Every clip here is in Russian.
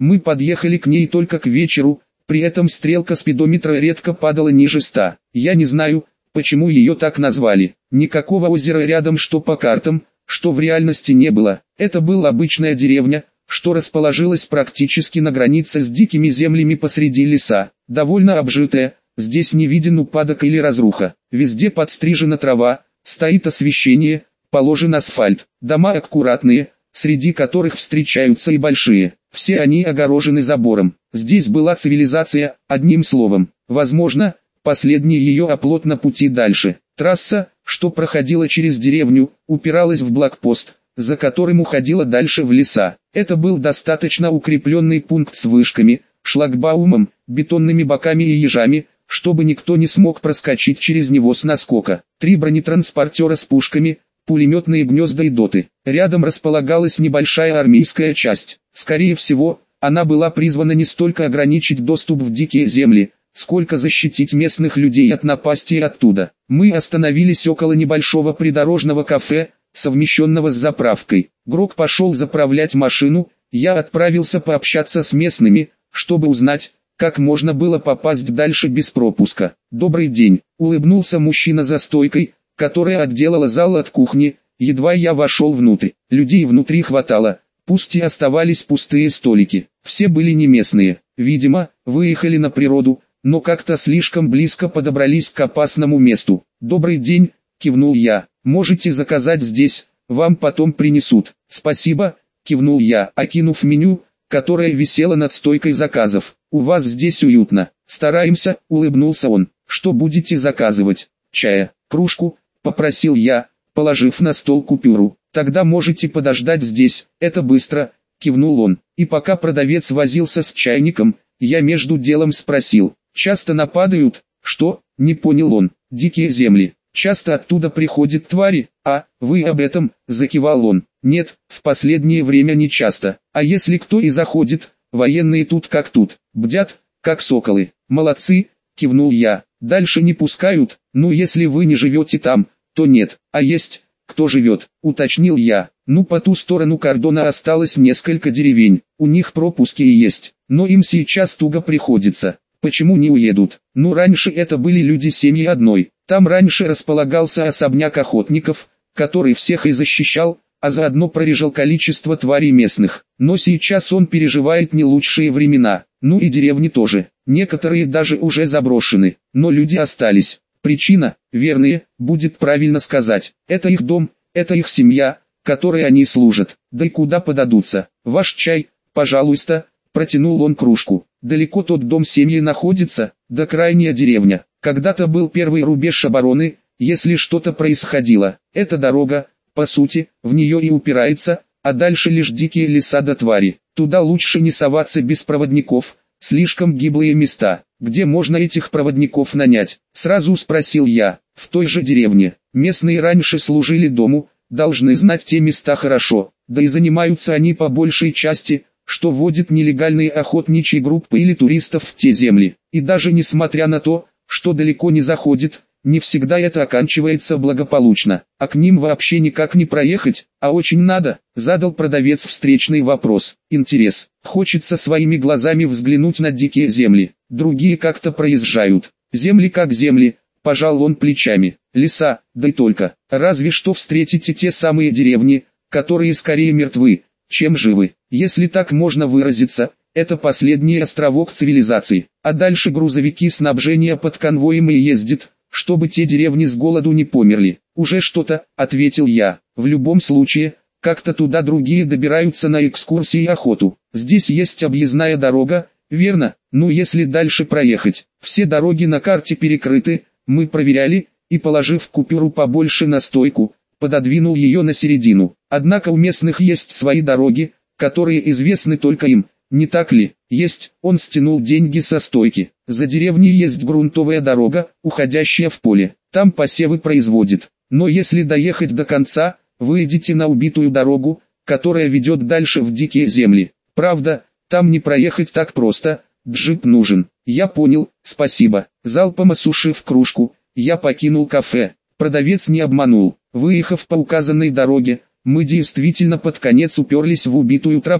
Мы подъехали к ней только к вечеру, при этом стрелка спидометра редко падала ниже 100. Я не знаю, почему ее так назвали. Никакого озера рядом, что по картам, что в реальности, не было. Это была обычная деревня, что расположилась практически на границе с дикими землями посреди леса. Довольно обжитая, здесь не виден упадок или разруха. Везде подстрижена трава, стоит освещение, положен асфальт. Дома аккуратные, среди которых встречаются и большие. Все они огорожены забором. Здесь была цивилизация, одним словом. Возможно, последний ее оплот на пути дальше. Трасса, что проходила через деревню, упиралась в блокпост, за которым уходила дальше в леса. Это был достаточно укрепленный пункт с вышками, шлагбаумом, бетонными боками и ежами, чтобы никто не смог проскочить через него с наскока. 3 бронетранспортера с пушками, пулеметные гнезда и доты. Рядом располагалась небольшая армейская часть. Скорее всего, она была призвана не столько ограничить доступ в дикие земли, сколько защитить местных людей от напасти оттуда. Мы остановились около небольшого придорожного кафе, совмещенного с заправкой. Грок пошел заправлять машину, я отправился пообщаться с местными, чтобы узнать, как можно было попасть дальше без пропуска. «Добрый день», — улыбнулся мужчина за стойкой, которая отделала зал от кухни. Едва я вошел внутрь, людей внутри хватало, пусть и оставались пустые столики. Все были не местные, видимо, выехали на природу, но как-то слишком близко подобрались к опасному месту. «Добрый день», — кивнул я, — «можете заказать здесь, вам потом принесут». «Спасибо», — кивнул я, окинув меню, которое висело над стойкой заказов. «У вас здесь уютно». «Стараемся», — улыбнулся он. «Что будете заказывать?» «Чая, кружку», — попросил я, положив на стол купюру. «Тогда можете подождать здесь, это быстро», — кивнул он. И пока продавец возился с чайником, я между делом спросил: «Часто нападают?» «Что?» — не понял он. «Дикие земли. Часто оттуда приходят твари?» «А, вы об этом?» — закивал он. «Нет, в последнее время не часто. А если кто и заходит, военные тут как тут, бдят, как соколы». «Молодцы», — кивнул я. «Дальше не пускают, ну если вы не живете там, то нет. А есть, кто живет?» — уточнил я. «Ну по ту сторону кордона осталось несколько деревень, у них пропуски и есть, но им сейчас туго приходится. Почему не уедут? Ну раньше это были люди семьи одной. Там раньше располагался особняк охотников, который всех и защищал, а заодно прорежал количество тварей местных. Но сейчас он переживает не лучшие времена. Ну и деревни тоже. Некоторые даже уже заброшены, но люди остались. Причина, вернее, будет правильно сказать, это их дом, это их семья, которой они служат. Да и куда подадутся? Ваш чай, пожалуйста», — протянул он кружку. «Далеко тот дом семьи находится?» «Да крайняя деревня. Когда-то был первый рубеж обороны, если что-то происходило. Эта дорога, по сути, в нее и упирается, а дальше лишь дикие леса да твари. Туда лучше не соваться без проводников, слишком гиблые места». «Где можно этих проводников нанять?» — сразу спросил я. «В той же деревне. Местные раньше служили дому, должны знать те места хорошо, да и занимаются они по большей части, что вводит нелегальные охотничьи группы или туристов в те земли. И даже несмотря на то, что далеко не заходит, не всегда это оканчивается благополучно. А к ним вообще никак не проехать, а очень надо», — задал продавец встречный вопрос. «Интерес. Хочется своими глазами взглянуть на дикие земли. Другие как-то проезжают. Земли как земли», — пожал он плечами. «Леса, да и только. Разве что встретите те самые деревни, которые скорее мертвы, чем живы. Если так можно выразиться, это последний островок цивилизации. А дальше грузовики снабжения под конвоем и ездят, чтобы те деревни с голоду не померли». «Уже что-то», — ответил я. «В любом случае, как-то туда другие добираются на экскурсии и охоту. Здесь есть объездная дорога, верно? Ну если дальше проехать. Все дороги на карте перекрыты, мы проверяли», и, положив купюру побольше на стойку, пододвинул ее на середину. «Однако у местных есть свои дороги, которые известны только им, не так ли?» «Есть», — он стянул деньги со стойки. «За деревней есть грунтовая дорога, уходящая в поле. Там посевы производят. Но если доехать до конца, вы идете на убитую дорогу, которая ведет дальше в дикие земли. Правда, там не проехать так просто, джип нужен». «Я понял, спасибо». Залпом осушив кружку, я покинул кафе. Продавец не обманул. Выехав по указанной дороге, мы действительно под конец уперлись в убитую тропу.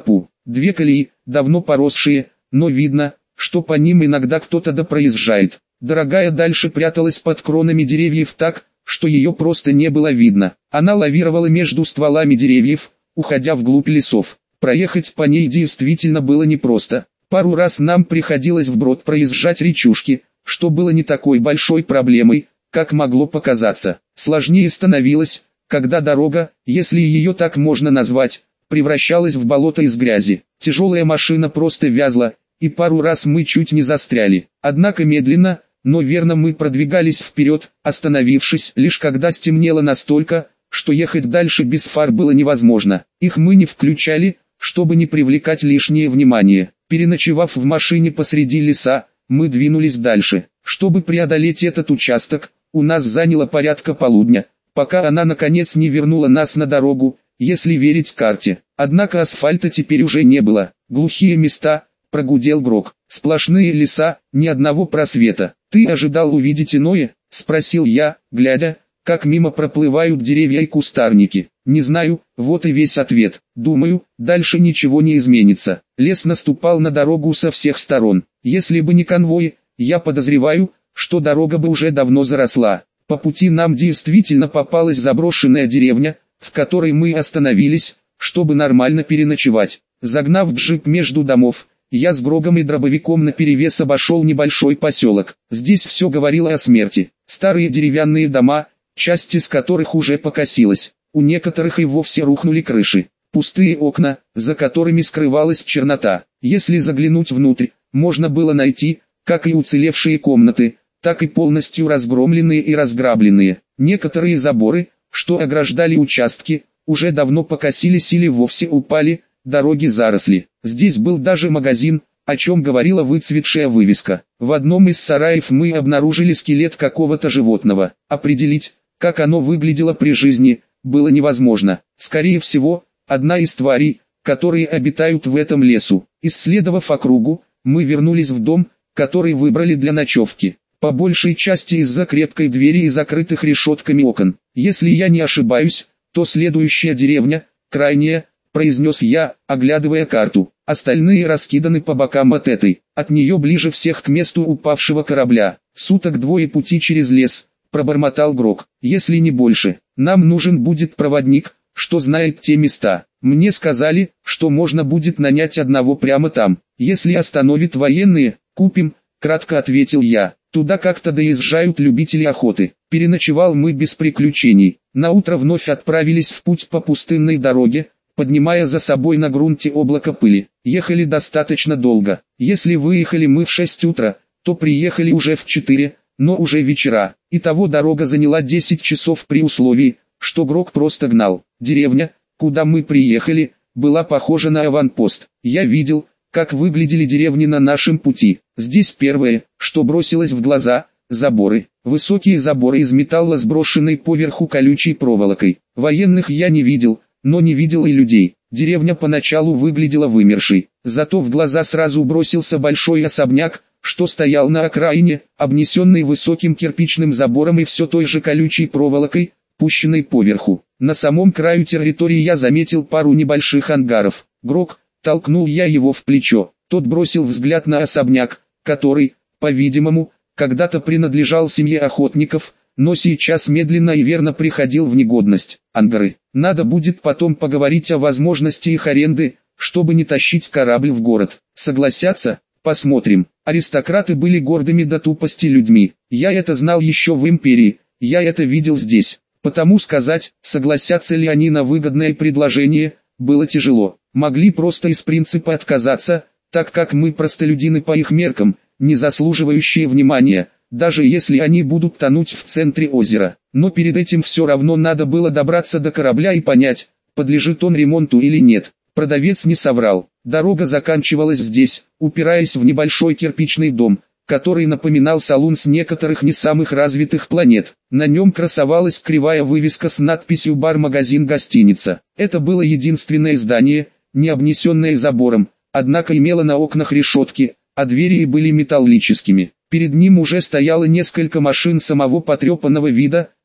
две колеи, давно поросшие, но видно, что по ним иногда кто-то проезжает. Дорогая дальше пряталась под кронами деревьев так, что ее просто не было видно. Она лавировала между стволами деревьев, уходя вглубь лесов. Проехать по ней действительно было непросто. Пару раз нам приходилось вброд проезжать речушки, что было не такой большой проблемой, как могло показаться. Сложнее становилось, когда дорога, если ее так можно назвать, превращалась в болото из грязи. Тяжелая машина просто вязла, и пару раз мы чуть не застряли. Однако медленно, но верно мы продвигались вперед, остановившись лишь когда стемнело настолько, что ехать дальше без фар было невозможно. Их мы не включали, чтобы не привлекать лишнее внимание. Переночевав в машине посреди леса, мы двинулись дальше. Чтобы преодолеть этот участок, у нас заняло порядка полудня, пока она наконец не вернула нас на дорогу, если верить карте. Однако асфальта теперь уже не было. Глухие места, прогудел Грок. Сплошные леса, ни одного просвета. «Ты ожидал увидеть иное?» — спросил я, глядя, как мимо проплывают деревья и кустарники. «Не знаю, вот и весь ответ. Думаю, дальше ничего не изменится». Лес наступал на дорогу со всех сторон. Если бы не конвой, я подозреваю, что дорога бы уже давно заросла. По пути нам действительно попалась заброшенная деревня, в которой мы остановились, чтобы нормально переночевать. Загнав джип между домов, я с Грогом и дробовиком наперевес обошел небольшой поселок. Здесь все говорило о смерти. Старые деревянные дома, часть из которых уже покосилась. У некоторых и вовсе рухнули крыши. Пустые окна, за которыми скрывалась чернота. Если заглянуть внутрь, можно было найти, как и уцелевшие комнаты, так и полностью разгромленные и разграбленные. Некоторые заборы, что ограждали участки, уже давно покосились или вовсе упали, дороги заросли. Здесь был даже магазин, о чем говорила выцветшая вывеска. В одном из сараев мы обнаружили скелет какого-то животного. Определить, как оно выглядело при жизни, было невозможно. Скорее всего, одна из тварей, которые обитают в этом лесу. Исследовав округу, мы вернулись в дом, который выбрали для ночевки. По большей части из-за крепкой двери и закрытых решетками окон. Если я не ошибаюсь, то следующая деревня, крайняя, произнес я, оглядывая карту. Остальные раскиданы по бокам от этой. От нее ближе всех к месту упавшего корабля. Суток двое пути через лес, пробормотал Грок. Если не больше, нам нужен будет проводник, что знает те места. Мне сказали, что можно будет нанять одного прямо там. Если остановят военные, купим, кратко ответил я. Туда как-то доезжают любители охоты. Переночевал мы без приключений. Наутро вновь отправились в путь по пустынной дороге, поднимая за собой на грунте облако пыли. Ехали достаточно долго. Если выехали мы в 6 утра, то приехали уже в 4, но уже вечера. Итого дорога заняла 10 часов при условии, что Грок просто гнал. Деревня, куда мы приехали, была похожа на аванпост. Я видел, как выглядели деревни на нашем пути. Здесь первое, что бросилось в глаза – заборы. Высокие заборы из металла, сброшенные поверху колючей проволокой. Военных я не видел, но не видел и людей. Деревня поначалу выглядела вымершей. Зато в глаза сразу бросился большой особняк, что стоял на окраине, обнесенный высоким кирпичным забором и все той же колючей проволокой, пущенной поверху. На самом краю территории я заметил пару небольших ангаров. Грок, толкнул я его в плечо. Тот бросил взгляд на особняк, который, по-видимому, когда-то принадлежал семье охотников, но сейчас медленно и верно приходил в негодность. Ангары. Надо будет потом поговорить о возможности их аренды, чтобы не тащить корабль в город. Согласятся? Посмотрим. Аристократы были гордыми до тупости людьми. Я это знал еще в империи, я это видел здесь. Потому сказать, согласятся ли они на выгодное предложение, было тяжело. Могли просто из принципа отказаться, так как мы простолюдины по их меркам, не заслуживающие внимания, даже если они будут тонуть в центре озера. Но перед этим все равно надо было добраться до корабля и понять, подлежит он ремонту или нет. Продавец не соврал. Дорога заканчивалась здесь, упираясь в небольшой кирпичный дом, который напоминал салон с некоторых не самых развитых планет. На нем красовалась кривая вывеска с надписью «Бар-магазин-гостиница». Это было единственное здание, не обнесенное забором, однако имело на окнах решетки, а двери были металлическими. Перед ним уже стояло несколько машин самого потрепанного вида,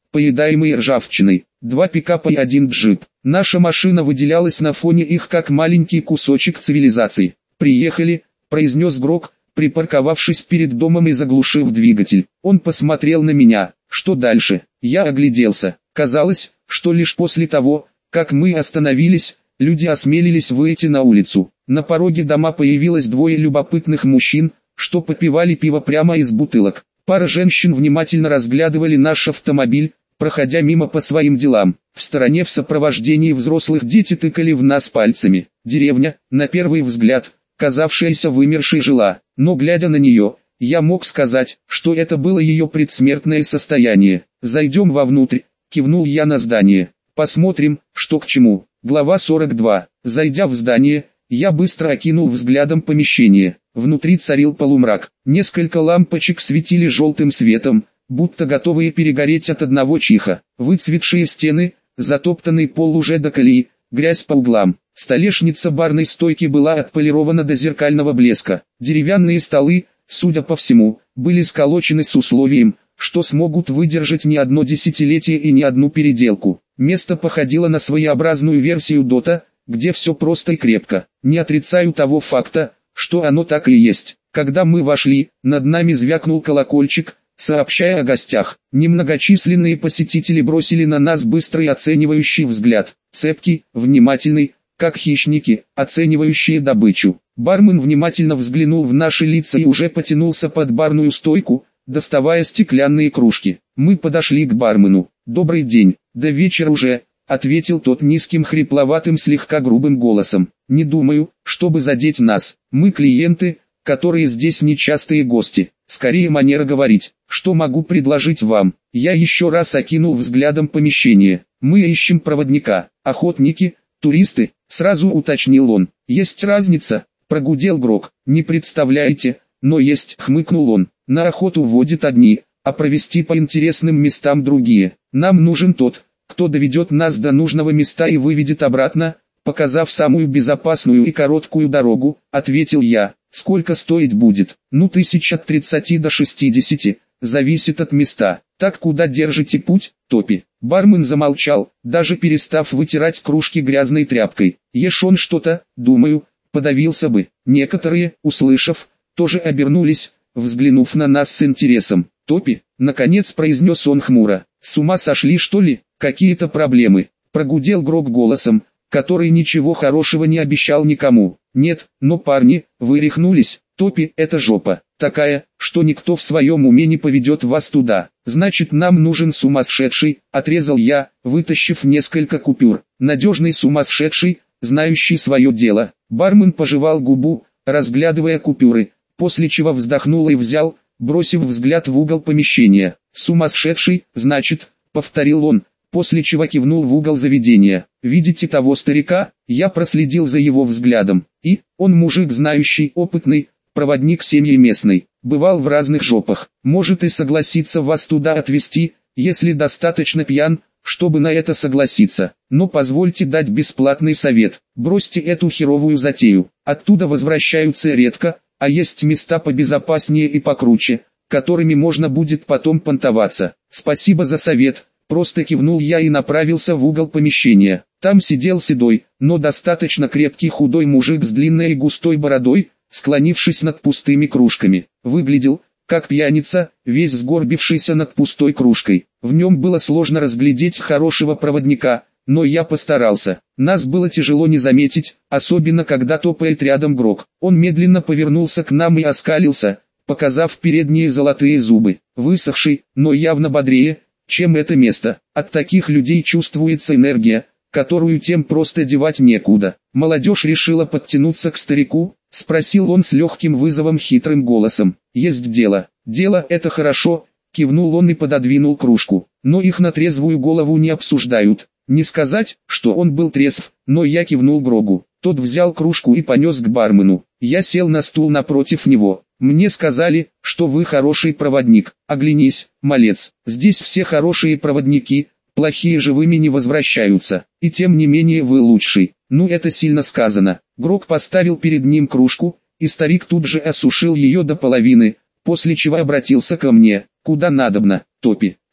поедаемые ржавчиной. 2 пикапа и 1 джип. Наша машина выделялась на фоне их как маленький кусочек цивилизации. «Приехали», — произнес Грок, припарковавшись перед домом и заглушив двигатель. Он посмотрел на меня. «Что дальше?» Я огляделся. Казалось, что лишь после того, как мы остановились, люди осмелились выйти на улицу. На пороге дома появилось 2 любопытных мужчин, что попивали пиво прямо из бутылок. Пара женщин внимательно разглядывали наш автомобиль, проходя мимо по своим делам. В стороне в сопровождении взрослых дети тыкали в нас пальцами. Деревня, на первый взгляд, казавшаяся вымершей, жила, но глядя на нее, я мог сказать, что это было ее предсмертное состояние. «Зайдем вовнутрь», — кивнул я на здание. «Посмотрим, что к чему». Глава 42. Зайдя в здание, я быстро окинул взглядом помещение. Внутри царил полумрак. Несколько лампочек светили желтым светом, будто готовые перегореть от одного чиха. Выцветшие стены, затоптанный пол уже до колеи, грязь по углам. Столешница барной стойки была отполирована до зеркального блеска. Деревянные столы, судя по всему, были сколочены с условием, что смогут выдержать не одно десятилетие и не одну переделку. Место походило на своеобразную версию Дота, где все просто и крепко. Не отрицаю того факта, что оно так и есть. Когда мы вошли, над нами звякнул колокольчик, сообщая о гостях. Немногочисленные посетители бросили на нас быстрый оценивающий взгляд, цепкий, внимательный, как хищники, оценивающие добычу. Бармен внимательно взглянул в наши лица и уже потянулся под барную стойку, доставая стеклянные кружки. Мы подошли к бармену. «Добрый день, да вечер уже», — ответил тот низким хрипловатым слегка грубым голосом. «Не думаю, чтобы задеть нас. Мы клиенты, которые здесь нечастые гости. Скорее манера говорить. Что могу предложить вам?» Я еще раз окинул взглядом помещение. «Мы ищем проводника. Охотники, туристы», — сразу уточнил он. «Есть разница?» — прогудел Грок. «Не представляете, но есть», — хмыкнул он. «На охоту водят одни, а провести по интересным местам другие. Нам нужен тот, кто доведет нас до нужного места и выведет обратно, показав самую безопасную и короткую дорогу», — ответил я. «Сколько стоить будет?» «Ну, 1000 от 30 до 60, зависит от места. Так куда держите путь, Топи?» Бармен замолчал, даже перестав вытирать кружки грязной тряпкой. «Ешь он что-то, думаю, подавился бы». Некоторые, услышав, тоже обернулись, взглянув на нас с интересом. «Топи», — наконец произнес он хмуро, — «с ума сошли что ли? Какие-то проблемы?» Прогудел Грок голосом, который ничего хорошего не обещал никому. «Нет, но парни, вы рехнулись. Топи — это жопа, такая, что никто в своем уме не поведет вас туда. Значит, нам нужен сумасшедший», — отрезал я, вытащив несколько купюр. «Надежный сумасшедший, знающий свое дело». Бармен пожевал губу, разглядывая купюры, после чего вздохнул и взял, бросив взгляд в угол помещения. «Сумасшедший, значит», — повторил он, после чего кивнул в угол заведения. «Видите того старика?» Я проследил за его взглядом. «И, он мужик знающий, опытный, проводник семьи местной, бывал в разных жопах, может и согласится вас туда отвезти, если достаточно пьян, чтобы на это согласиться. Но позвольте дать бесплатный совет, бросьте эту херовую затею, оттуда возвращаются редко, а есть места побезопаснее и покруче, которыми можно будет потом понтоваться». «Спасибо за совет», — просто кивнул я и направился в угол помещения. Там сидел седой, но достаточно крепкий худой мужик с длинной и густой бородой, склонившись над пустыми кружками. Выглядел, как пьяница, весь сгорбившийся над пустой кружкой. В нем было сложно разглядеть хорошего проводника, но я постарался. Нас было тяжело не заметить, особенно когда топает рядом Грок. Он медленно повернулся к нам и оскалился, показав передние золотые зубы. Высохший, но явно бодрее, чем это место. От таких людей чувствуется энергия, которую тем просто девать некуда. «Молодежь решила подтянуться к старику?» — спросил он с легким вызовом хитрым голосом. «Есть дело». «Дело — это хорошо», — кивнул он и пододвинул кружку. «Но их на трезвую голову не обсуждают». Не сказать, что он был трезв, но я кивнул Грогу. Тот взял кружку и понес к бармену. Я сел на стул напротив него. «Мне сказали, что вы хороший проводник. Оглянись, малец, здесь все хорошие проводники, плохие живыми не возвращаются, и тем не менее вы лучший». «Ну, это сильно сказано». Грок поставил перед ним кружку, и старик тут же осушил ее до половины, после чего обратился ко мне. «Куда надобно, Топи?»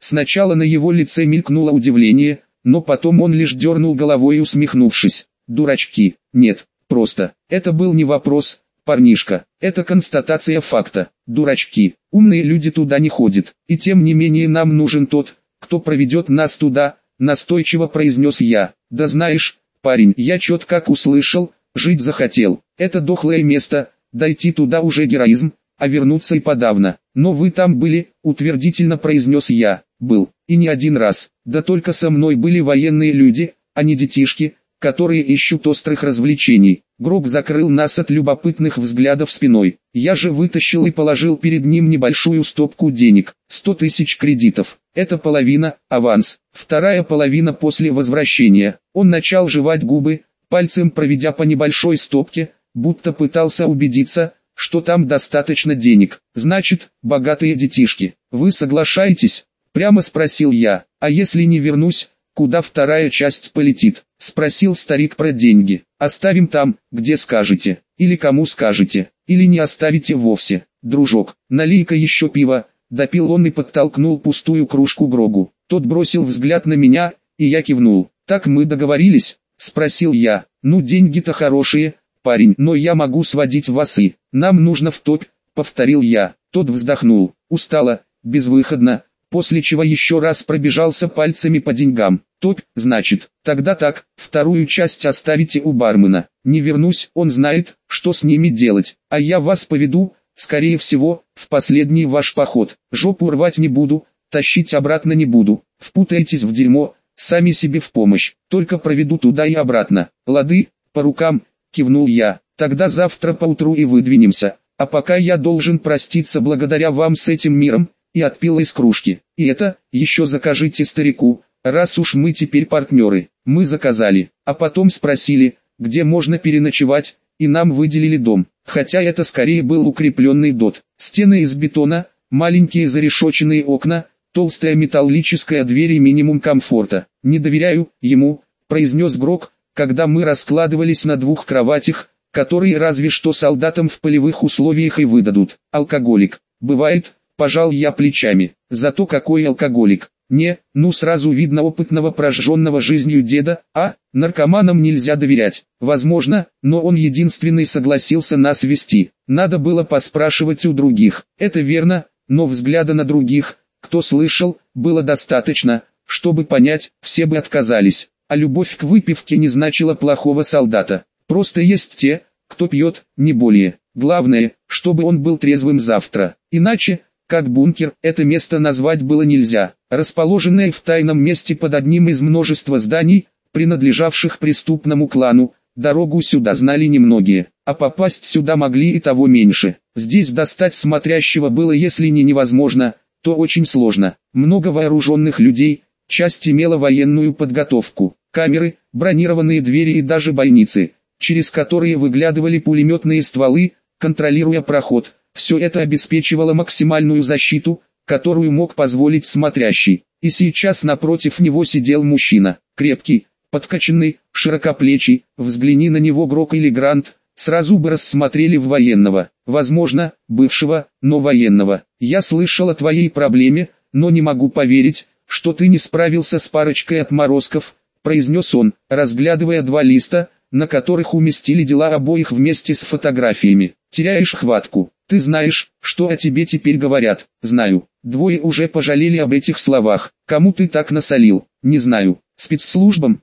Сначала на его лице мелькнуло удивление, но потом он лишь дернул головой, усмехнувшись. Дурачки, нет, просто, это был не вопрос, парнишка, это констатация факта. Дурачки, умные люди туда не ходят, и тем не менее нам нужен тот, кто проведет нас туда, настойчиво произнес я. Да знаешь, парень, я чет как услышал, жить захотел. Это дохлое место, дойти туда уже героизм, а вернуться и подавно. Но вы там были, утвердительно произнес я. Был, и не один раз. Да только со мной были военные люди, а не детишки, которые ищут острых развлечений. Гроб закрыл нас от любопытных взглядов спиной. Я же вытащил и положил перед ним небольшую стопку денег. 100 тысяч кредитов. Это половина, аванс. Вторая половина после возвращения. Он начал жевать губы, пальцем проведя по небольшой стопке, будто пытался убедиться, что там достаточно денег. Значит, богатые детишки. Вы соглашаетесь? Прямо спросил я. А если не вернусь, куда вторая часть полетит? Спросил старик про деньги. Оставим там, где скажете. Или кому скажете. Или не оставите вовсе. Дружок, налей-ка еще пива. Допил он и подтолкнул пустую кружку Грогу. Тот бросил взгляд на меня, и я кивнул. Так мы договорились? Спросил я. Ну, деньги-то хорошие, парень, но я могу сводить вас и. Нам нужно в топь, повторил я. Тот вздохнул. Устало, безвыходно. После чего еще раз пробежался пальцами по деньгам. Топь, значит, тогда так, вторую часть оставите у бармена. Не вернусь, он знает, что с ними делать, а я вас поведу, скорее всего, в последний ваш поход. Жопу рвать не буду, тащить обратно не буду. Впутаетесь в дерьмо, сами себе в помощь, только проведу туда и обратно. Лады, по рукам, кивнул я. Тогда завтра поутру и выдвинемся, а пока я должен проститься благодаря вам с этим миром. И отпил из кружки. И это, еще закажите старику, раз уж мы теперь партнеры. Мы заказали, а потом спросили, где можно переночевать, и нам выделили дом. Хотя это скорее был укрепленный дот. Стены из бетона, маленькие зарешоченные окна, толстая металлическая дверь и минимум комфорта. Не доверяю ему, произнес Грог, когда мы раскладывались на двух кроватях, которые разве что солдатам в полевых условиях и выдадут. Алкоголик. Бывает. Пожал я плечами. Зато какой алкоголик. Не, ну сразу видно опытного прожженного жизнью деда, а, наркоманам нельзя доверять. Возможно, но он единственный согласился нас вести. Надо было поспрашивать у других. Это верно, но взгляда на других, кто слышал, было достаточно, чтобы понять, все бы отказались. А любовь к выпивке не значила плохого солдата. Просто есть те, кто пьет, не более. Главное, чтобы он был трезвым завтра. Иначе, как бункер, это место назвать было нельзя. Расположенное в тайном месте под одним из множества зданий, принадлежавших преступному клану, дорогу сюда знали немногие, а попасть сюда могли и того меньше. Здесь достать смотрящего было если не невозможно, то очень сложно. Много вооруженных людей, часть имела военную подготовку, камеры, бронированные двери и даже бойницы, через которые выглядывали пулеметные стволы, контролируя проход. Все это обеспечивало максимальную защиту, которую мог позволить смотрящий. И сейчас напротив него сидел мужчина, крепкий, подкачанный, широкоплечий. Взгляни на него Грог или Грант, сразу бы рассмотрели в военного. Возможно, бывшего, но военного. Я слышал о твоей проблеме, но не могу поверить, что ты не справился с парочкой отморозков, произнес он, разглядывая два листа, на которых уместили дела обоих вместе с фотографиями. Теряешь хватку. Ты знаешь, что о тебе теперь говорят? Знаю. Двое уже пожалели об этих словах. Кому ты так насолил? Не знаю. Спецслужбам?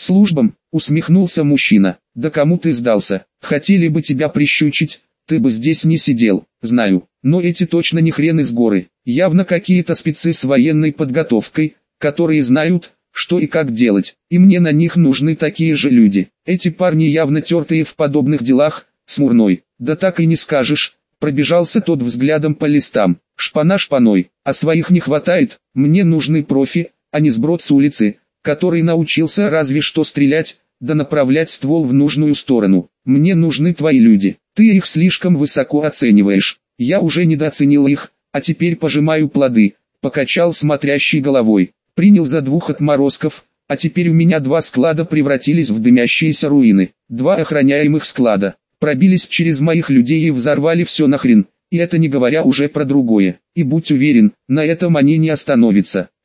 Усмехнулся мужчина. Да кому ты сдался? Хотели бы тебя прищучить, ты бы здесь не сидел. Знаю. Но эти точно не хрен из горы. Явно какие-то спецы с военной подготовкой, которые знают, что и как делать. И мне на них нужны такие же люди. Эти парни явно тертые в подобных делах. Смурной. Да так и не скажешь. Пробежался тот взглядом по листам. Шпана шпаной, а своих не хватает. Мне нужны профи, а не сброд с улицы, который научился разве что стрелять, да направлять ствол в нужную сторону. Мне нужны твои люди. Ты их слишком высоко оцениваешь. Я уже недооценил их, а теперь пожимаю плоды. Покачал смотрящий головой. Принял за двух отморозков, а теперь у меня два склада превратились в дымящиеся руины. Два охраняемых склада. Пробились через моих людей и взорвали все нахрен, и это не говоря уже про другое. И будь уверен, на этом они не остановятся.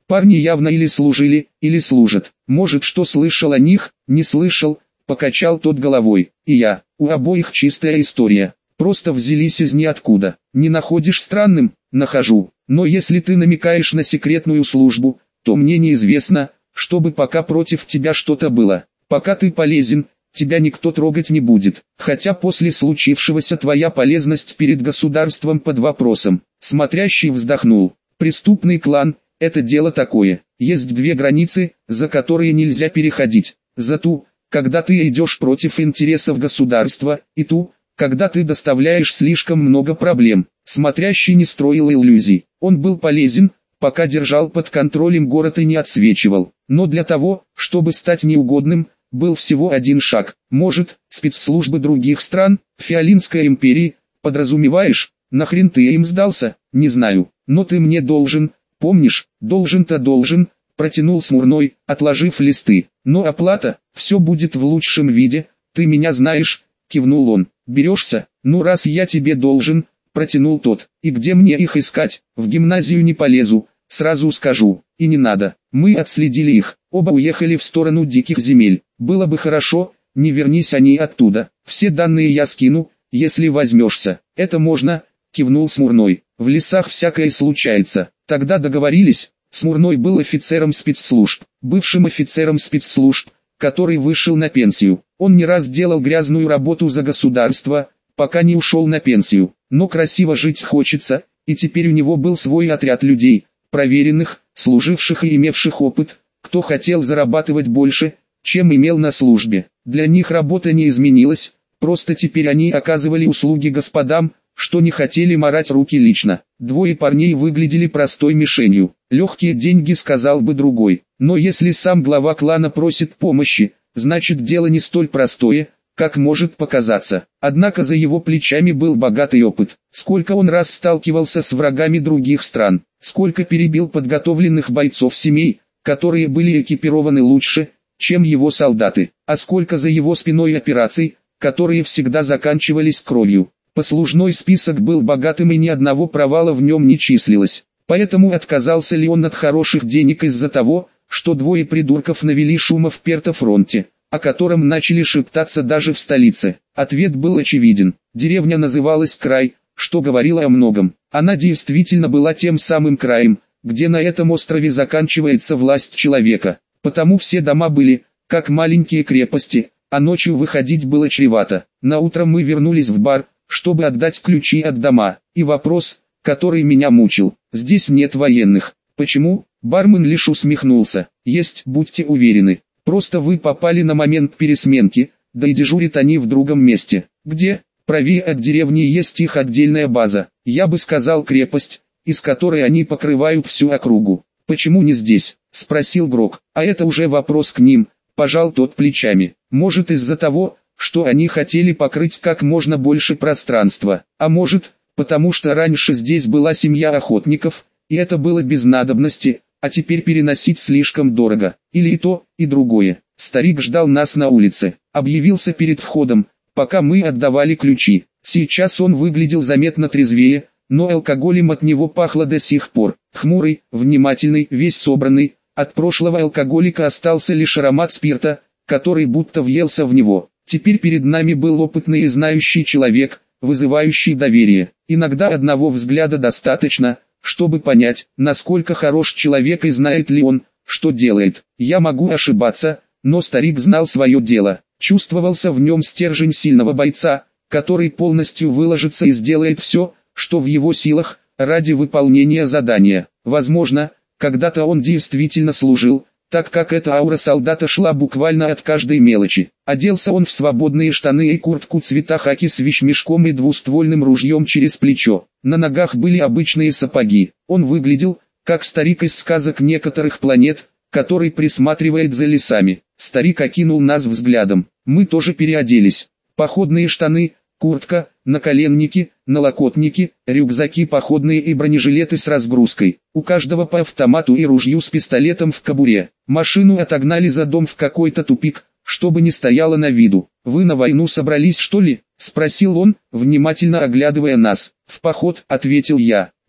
Парни явно или служили, или служат. Может, что слышал о них, не слышал, покачал тот головой. И я, у обоих чистая история. Просто взялись из ниоткуда. Не находишь странным? Нахожу. Но если ты намекаешь на секретную службу, то мне неизвестно, чтобы пока против тебя что-то было. Пока ты полезен, тебя никто трогать не будет. Хотя после случившегося твоя полезность перед государством под вопросом. Смотрящий вздохнул. Преступный клан – это дело такое. Есть две границы, за которые нельзя переходить. За ту, когда ты идешь против интересов государства, и ту, когда ты доставляешь слишком много проблем. Смотрящий не строил иллюзий. Он был полезен, пока держал под контролем город и не отсвечивал. Но для того, чтобы стать неугодным, был всего один шаг. Может, спецслужбы других стран, Фиолинской империи, подразумеваешь? Нахрен ты им сдался? Не знаю. Но ты мне должен, помнишь? Должен-то должен, протянул Смурной, отложив листы. Но оплата, все будет в лучшем виде, ты меня знаешь, кивнул он. Берешься? Ну раз я тебе должен, протянул тот. И где мне их искать? В гимназию не полезу, сразу скажу. И не надо. Мы отследили их. Оба уехали в сторону диких земель. Было бы хорошо, не вернись они оттуда. Все данные я скину, если возьмешься. Это можно, кивнул Смурной. В лесах всякое случается. Тогда договорились. Смурной был офицером спецслужб, бывшим офицером спецслужб, который вышел на пенсию. Он не раз делал грязную работу за государство, пока не ушел на пенсию. Но красиво жить хочется, и теперь у него был свой отряд людей, проверенных, служивших и имевших опыт, кто хотел зарабатывать больше, чем имел на службе. Для них работа не изменилась, просто теперь они оказывали услуги господам, что не хотели марать руки лично. Двое парней выглядели простой мишенью. Легкие деньги, сказал бы другой. Но если сам глава клана просит помощи, значит дело не столь простое, как может показаться. Однако за его плечами был богатый опыт. Сколько он раз сталкивался с врагами других стран, сколько перебил подготовленных бойцов семей, которые были экипированы лучше, чем его солдаты, а сколько за его спиной операций, которые всегда заканчивались кровью. Послужной список был богатым и ни одного провала в нем не числилось. Поэтому отказался ли он от хороших денег из-за того, что двое придурков навели шума в Пертофронте, о котором начали шептаться даже в столице? Ответ был очевиден. Деревня называлась Край, что говорило о многом. Она действительно была тем самым краем, где на этом острове заканчивается власть человека. Потому все дома были, как маленькие крепости, а ночью выходить было чревато. Наутро мы вернулись в бар, чтобы отдать ключи от дома. И вопрос, который меня мучил: здесь нет военных. Почему? Бармен лишь усмехнулся. Есть, будьте уверены. Просто вы попали на момент пересменки, да и дежурят они в другом месте. Где? Правее от деревни есть их отдельная база. Я бы сказал крепость, из которой они покрывают всю округу. Почему не здесь? Спросил Грок. А это уже вопрос к ним, пожал тот плечами. Может из-за того, что они хотели покрыть как можно больше пространства, а может, потому что раньше здесь была семья охотников, и это было без надобности, а теперь переносить слишком дорого, или и то, и другое. Старик ждал нас на улице, объявился перед входом, пока мы отдавали ключи. Сейчас он выглядел заметно трезвее, но алкоголем от него пахло до сих пор. Хмурый, внимательный, весь собранный, от прошлого алкоголика остался лишь аромат спирта, который будто въелся в него. Теперь перед нами был опытный и знающий человек, вызывающий доверие. Иногда одного взгляда достаточно, чтобы понять, насколько хорош человек и знает ли он, что делает. Я могу ошибаться, но старик знал свое дело. Чувствовался в нем стержень сильного бойца, который полностью выложится и сделает все, что в его силах, ради выполнения задания. Возможно, когда-то он действительно служил, так как эта аура солдата шла буквально от каждой мелочи. Оделся он в свободные штаны и куртку цвета хаки с вещмешком и двуствольным ружьем через плечо. На ногах были обычные сапоги. Он выглядел, как старик из сказок некоторых планет, который присматривает за лесами. Старик окинул нас взглядом. Мы тоже переоделись. Походные штаны, куртка, наколенники, налокотники, рюкзаки походные и бронежилеты с разгрузкой. У каждого по автомату и ружью с пистолетом в кобуре. Машину отогнали за дом в какой-то тупик, чтобы не стояло на виду. «Вы на войну собрались, что ли?» — спросил он, внимательно оглядывая нас. «В поход», — ответил я.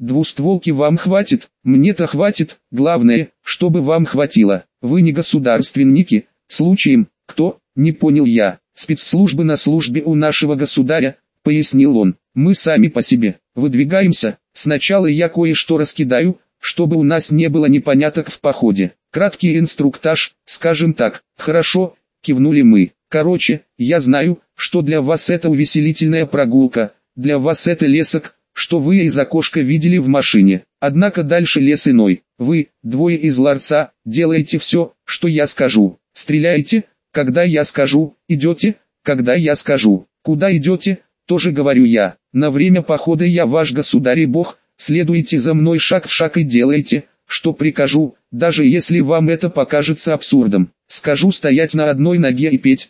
двустволки вам хватит, мне-то хватит, главное, чтобы вам хватило. Вы не государственники, случаем, кто, не понял я, спецслужбы на службе у нашего государя, пояснил он. Мы сами по себе, выдвигаемся, сначала я кое-что раскидаю, чтобы у нас не было непоняток в походе. Краткий инструктаж, скажем так. Хорошо, кивнули мы. Короче, я знаю, что для вас это увеселительная прогулка, для вас это лесок, что вы из окошка видели в машине. Однако дальше лес иной. Вы, двое из ларца, делаете все, что я скажу. Стреляете, когда я скажу, идете, когда я скажу. Куда идете, тоже говорю я. На время похода я ваш государь и бог, следуйте за мной шаг в шаг и делайте, что прикажу, даже если вам это покажется абсурдом. Скажу стоять на одной ноге и петь,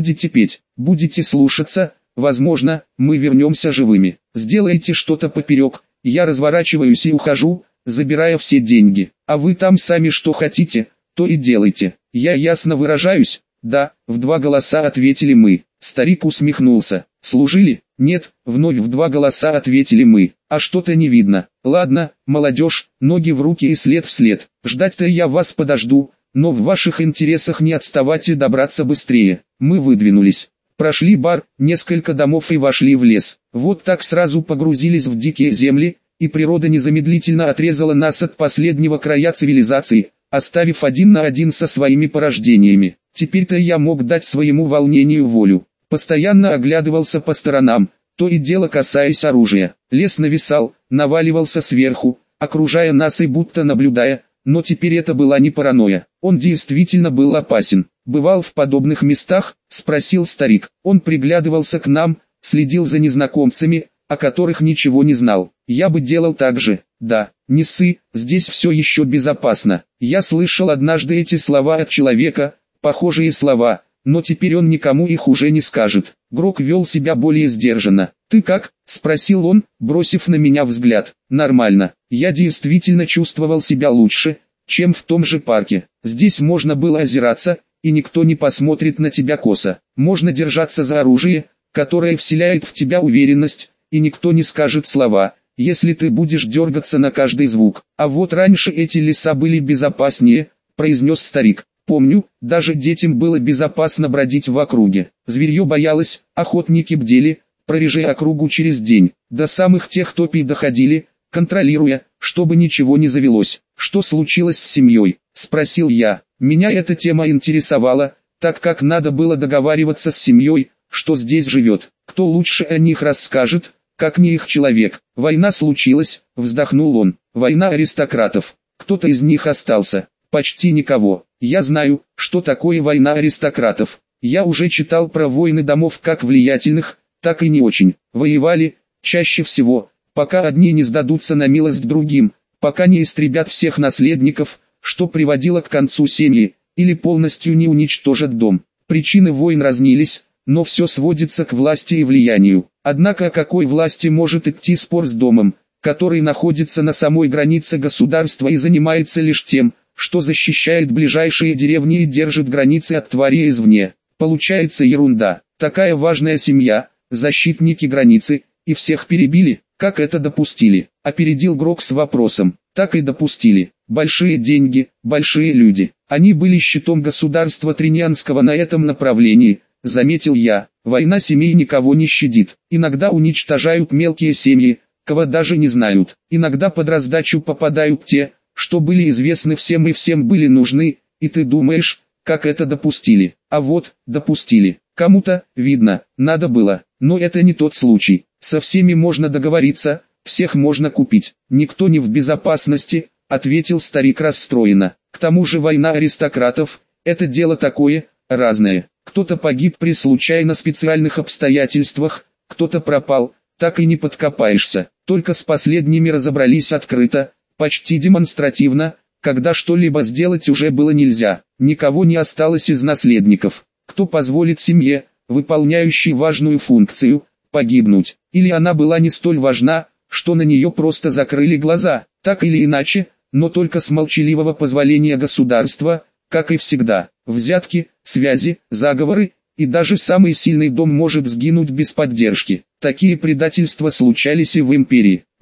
будете слушаться, возможно, мы вернемся живыми. Сделайте что-то поперек, я разворачиваюсь и ухожу, забирая все деньги. А вы там сами что хотите, то и делайте. Я ясно выражаюсь? Да, в два голоса ответили мы. Старик усмехнулся. Служили? Нет, вновь в два голоса ответили мы. А что-то не видно. Ладно, молодежь, ноги в руки и след в след. Ждать-то я вас подожду, но в ваших интересах не отставать и добраться быстрее. Мы выдвинулись. Прошли бар, несколько домов и вошли в лес. Вот так сразу погрузились в дикие земли, и природа незамедлительно отрезала нас от последнего края цивилизации, оставив один на один со своими порождениями. Теперь-то я мог дать своему волнению волю. Постоянно оглядывался по сторонам, то и дело касаясь оружия. Лес нависал, наваливался сверху, окружая нас и будто наблюдая, но теперь это была не паранойя. Он действительно был опасен. «Бывал в подобных местах?» – спросил старик. Он приглядывался к нам, следил за незнакомцами, о которых ничего не знал. Я бы делал так же. Да, не ссы, здесь все еще безопасно. Я слышал однажды эти слова от человека, похожие слова, но теперь он никому их уже не скажет. Грок вел себя более сдержанно. «Ты как?» – спросил он, бросив на меня взгляд. «Нормально. Я действительно чувствовал себя лучше, чем в том же парке. Здесь можно было озираться, и никто не посмотрит на тебя косо. Можно держаться за оружие, которое вселяет в тебя уверенность, и никто не скажет слова, если ты будешь дергаться на каждый звук. А вот раньше эти леса были безопаснее», – произнес старик. «Помню, даже детям было безопасно бродить в округе. Зверье боялось, охотники бдели, прорежая округу через день. До самых тех топий доходили, контролируя, чтобы ничего не завелось. Что случилось с семьей?» – спросил я. Меня эта тема интересовала, так как надо было договариваться с семьей, что здесь живет. Кто лучше о них расскажет, как не их человек. «Война случилась», – вздохнул он. «Война аристократов. Кто-то из них остался. Почти никого. Я знаю, что такое война аристократов. Я уже читал про войны домов как влиятельных, так и не очень. Воевали, чаще всего, пока одни не сдадутся на милость другим, пока не истребят всех наследников, что приводило к концу семьи, или полностью не уничтожат дом. Причины войн разнились, но все сводится к власти и влиянию. Однако о какой власти может идти спор с домом, который находится на самой границе государства и занимается лишь тем, что защищает ближайшие деревни и держит границы от тварей извне? Получается ерунда. Такая важная семья, защитники границы, и всех перебили. Как это допустили? Опередил Грок с вопросом. Так и допустили. Большие деньги, большие люди. Они были щитом государства Триньянского на этом направлении, заметил я. Война семей никого не щадит. Иногда уничтожают мелкие семьи, кого даже не знают. Иногда под раздачу попадают те, что были известны всем и всем были нужны, и ты думаешь, как это допустили. А вот, допустили. Кому-то, видно, надо было. Но это не тот случай. Со всеми можно договориться, всех можно купить. Никто не в безопасности, ответил старик расстроенно. К тому же война аристократов, это дело такое, разное. Кто-то погиб при случайно специальных обстоятельствах, кто-то пропал, так и не подкопаешься. Только с последними разобрались открыто, почти демонстративно, когда что-либо сделать уже было нельзя. Никого не осталось из наследников. Кто позволит семье, выполняющей важную функцию, погибнуть? Или она была не столь важна, что на нее просто закрыли глаза? Так или иначе, но только с молчаливого позволения государства, как и всегда. Взятки, связи, заговоры, и даже самый сильный дом может сгинуть без поддержки. Такие предательства случались и в империи.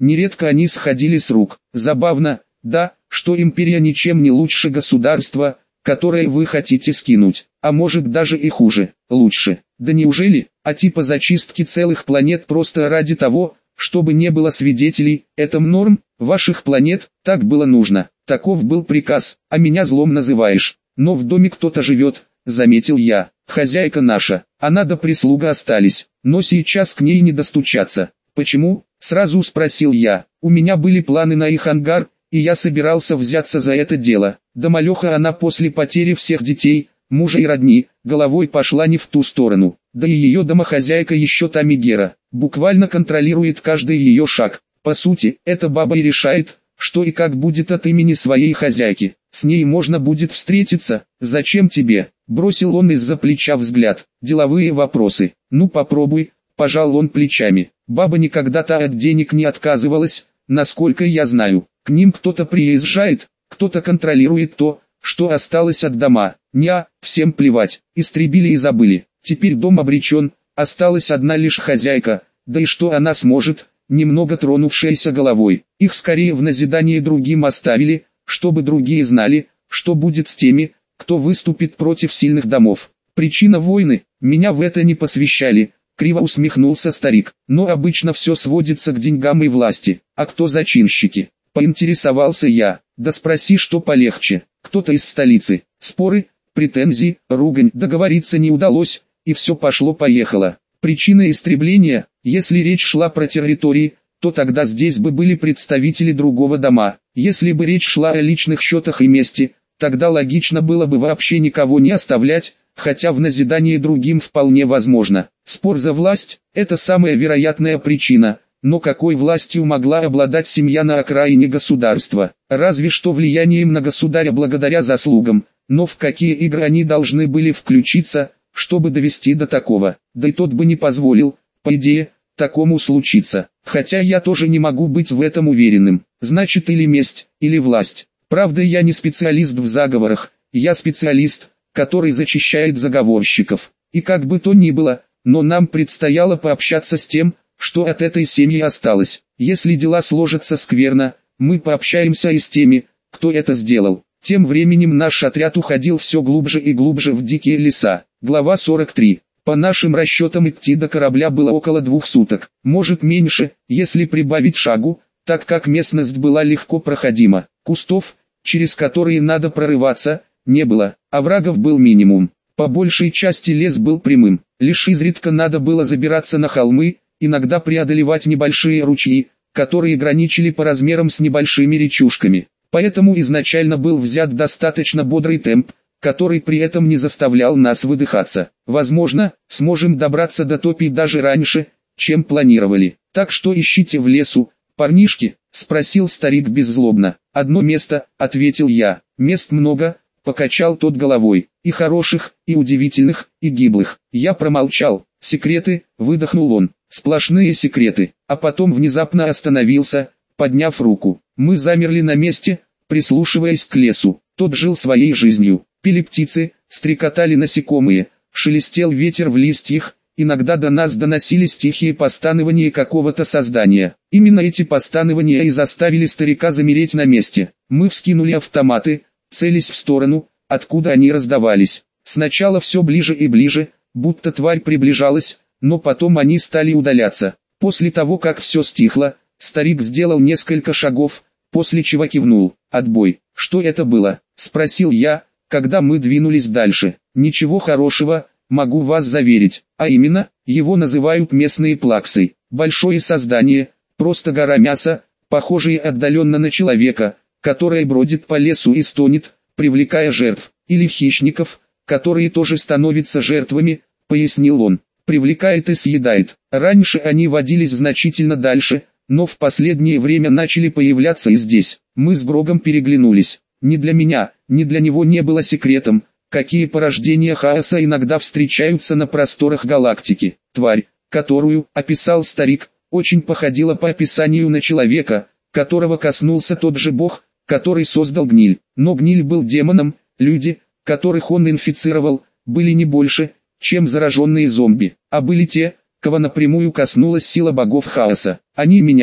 Нередко они сходили с рук. Забавно, да, что империя ничем не лучше государства, которое вы хотите скинуть, а может даже и хуже, лучше. Да неужели? А типа зачистки целых планет просто ради того, чтобы не было свидетелей, это норм, ваших планет, так было нужно, таков был приказ, а меня злом называешь. Но в доме кто-то живет, заметил я, хозяйка наша, она да прислуга остались, но сейчас к ней не достучаться. Почему? Сразу спросил я, у меня были планы на их ангар, и я собирался взяться за это дело. Да малеха она после потери всех детей, мужа и родни, головой пошла не в ту сторону. Да и ее домохозяйка еще та Мегера, буквально контролирует каждый ее шаг. По сути, эта баба и решает, что и как будет от имени своей хозяйки. С ней можно будет встретиться. Зачем тебе? Бросил он из-за плеча взгляд. Деловые вопросы. Ну попробуй, пожал он плечами. Баба никогда-то от денег не отказывалась, насколько я знаю. К ним кто-то приезжает, кто-то контролирует то, что осталось от дома. Ня, всем плевать, истребили и забыли. Теперь дом обречен, осталась одна лишь хозяйка, да и что она сможет, немного тронувшаяся головой. Их скорее в назидание другим оставили, чтобы другие знали, что будет с теми, кто выступит против сильных домов. Причина войны, меня в это не посвящали, криво усмехнулся старик. Но обычно все сводится к деньгам и власти. А кто зачинщики? Поинтересовался я. Да спроси, что полегче. Кто-то из столицы. Споры, претензии, ругань. Договориться не удалось, и все пошло-поехало. Причина истребления, если речь шла про территории, то тогда здесь бы были представители другого дома. Если бы речь шла о личных счетах и мести, тогда логично было бы вообще никого не оставлять, хотя в назидание другим вполне возможно. Спор за власть – это самая вероятная причина, но какой властью могла обладать семья на окраине государства? Разве что влиянием на государя благодаря заслугам, но в какие игры они должны были включиться, чтобы довести до такого? Да и тот бы не позволил, по идее, такому случиться. Хотя я тоже не могу быть в этом уверенным. Значит, или месть, или власть. Правда, я не специалист в заговорах, я специалист, который зачищает заговорщиков. И как бы то ни было, но нам предстояло пообщаться с тем, что от этой семьи осталось. Если дела сложатся скверно, мы пообщаемся и с теми, кто это сделал. Тем временем наш отряд уходил все глубже и глубже в дикие леса. Глава 43. По нашим расчетам идти до корабля было около 2 суток, может меньше, если прибавить шагу, так как местность была легко проходима. Кустов, через которые надо прорываться, не было, оврагов был минимум. По большей части лес был прямым, лишь изредка надо было забираться на холмы, иногда преодолевать небольшие ручьи, которые граничили по размерам с небольшими речушками. Поэтому изначально был взят достаточно бодрый темп, который при этом не заставлял нас выдыхаться. Возможно, сможем добраться до топи даже раньше, чем планировали. Так что ищите в лесу, парнишки, спросил старик беззлобно. Одно место, ответил я. Мест много, покачал тот головой. И хороших, и удивительных, и гиблых. Я промолчал. Секреты, выдохнул он. Сплошные секреты. А потом внезапно остановился, подняв руку. Мы замерли на месте, прислушиваясь к лесу. Тот жил своей жизнью. Пели птицы, стрекотали насекомые, шелестел ветер в листьях, иногда до нас доносились тихие постанования какого-то создания. Именно эти постанования и заставили старика замереть на месте. Мы вскинули автоматы, целясь в сторону, откуда они раздавались. Сначала все ближе и ближе, будто тварь приближалась, но потом они стали удаляться. После того, как все стихло, старик сделал несколько шагов, после чего кивнул. «Отбой». «Что это было?» – спросил я, когда мы двинулись дальше. «Ничего хорошего, могу вас заверить, а именно, его называют местные плаксой. Большое создание, просто гора мяса, похожее отдаленно на человека, которое бродит по лесу и стонет, привлекая жертв, или хищников, которые тоже становятся жертвами», — пояснил он. «Привлекает и съедает. Раньше они водились значительно дальше, но в последнее время начали появляться и здесь». Мы с Грогом переглянулись. Ни для меня, ни для него не было секретом, какие порождения хаоса иногда встречаются на просторах галактики. Тварь, которую описал старик, очень походила по описанию на человека, которого коснулся тот же бог, который создал гниль. Но гниль был демоном, люди, которых он инфицировал, были не больше, чем зараженные зомби, а были те, кого напрямую коснулась сила богов хаоса. Они менялись,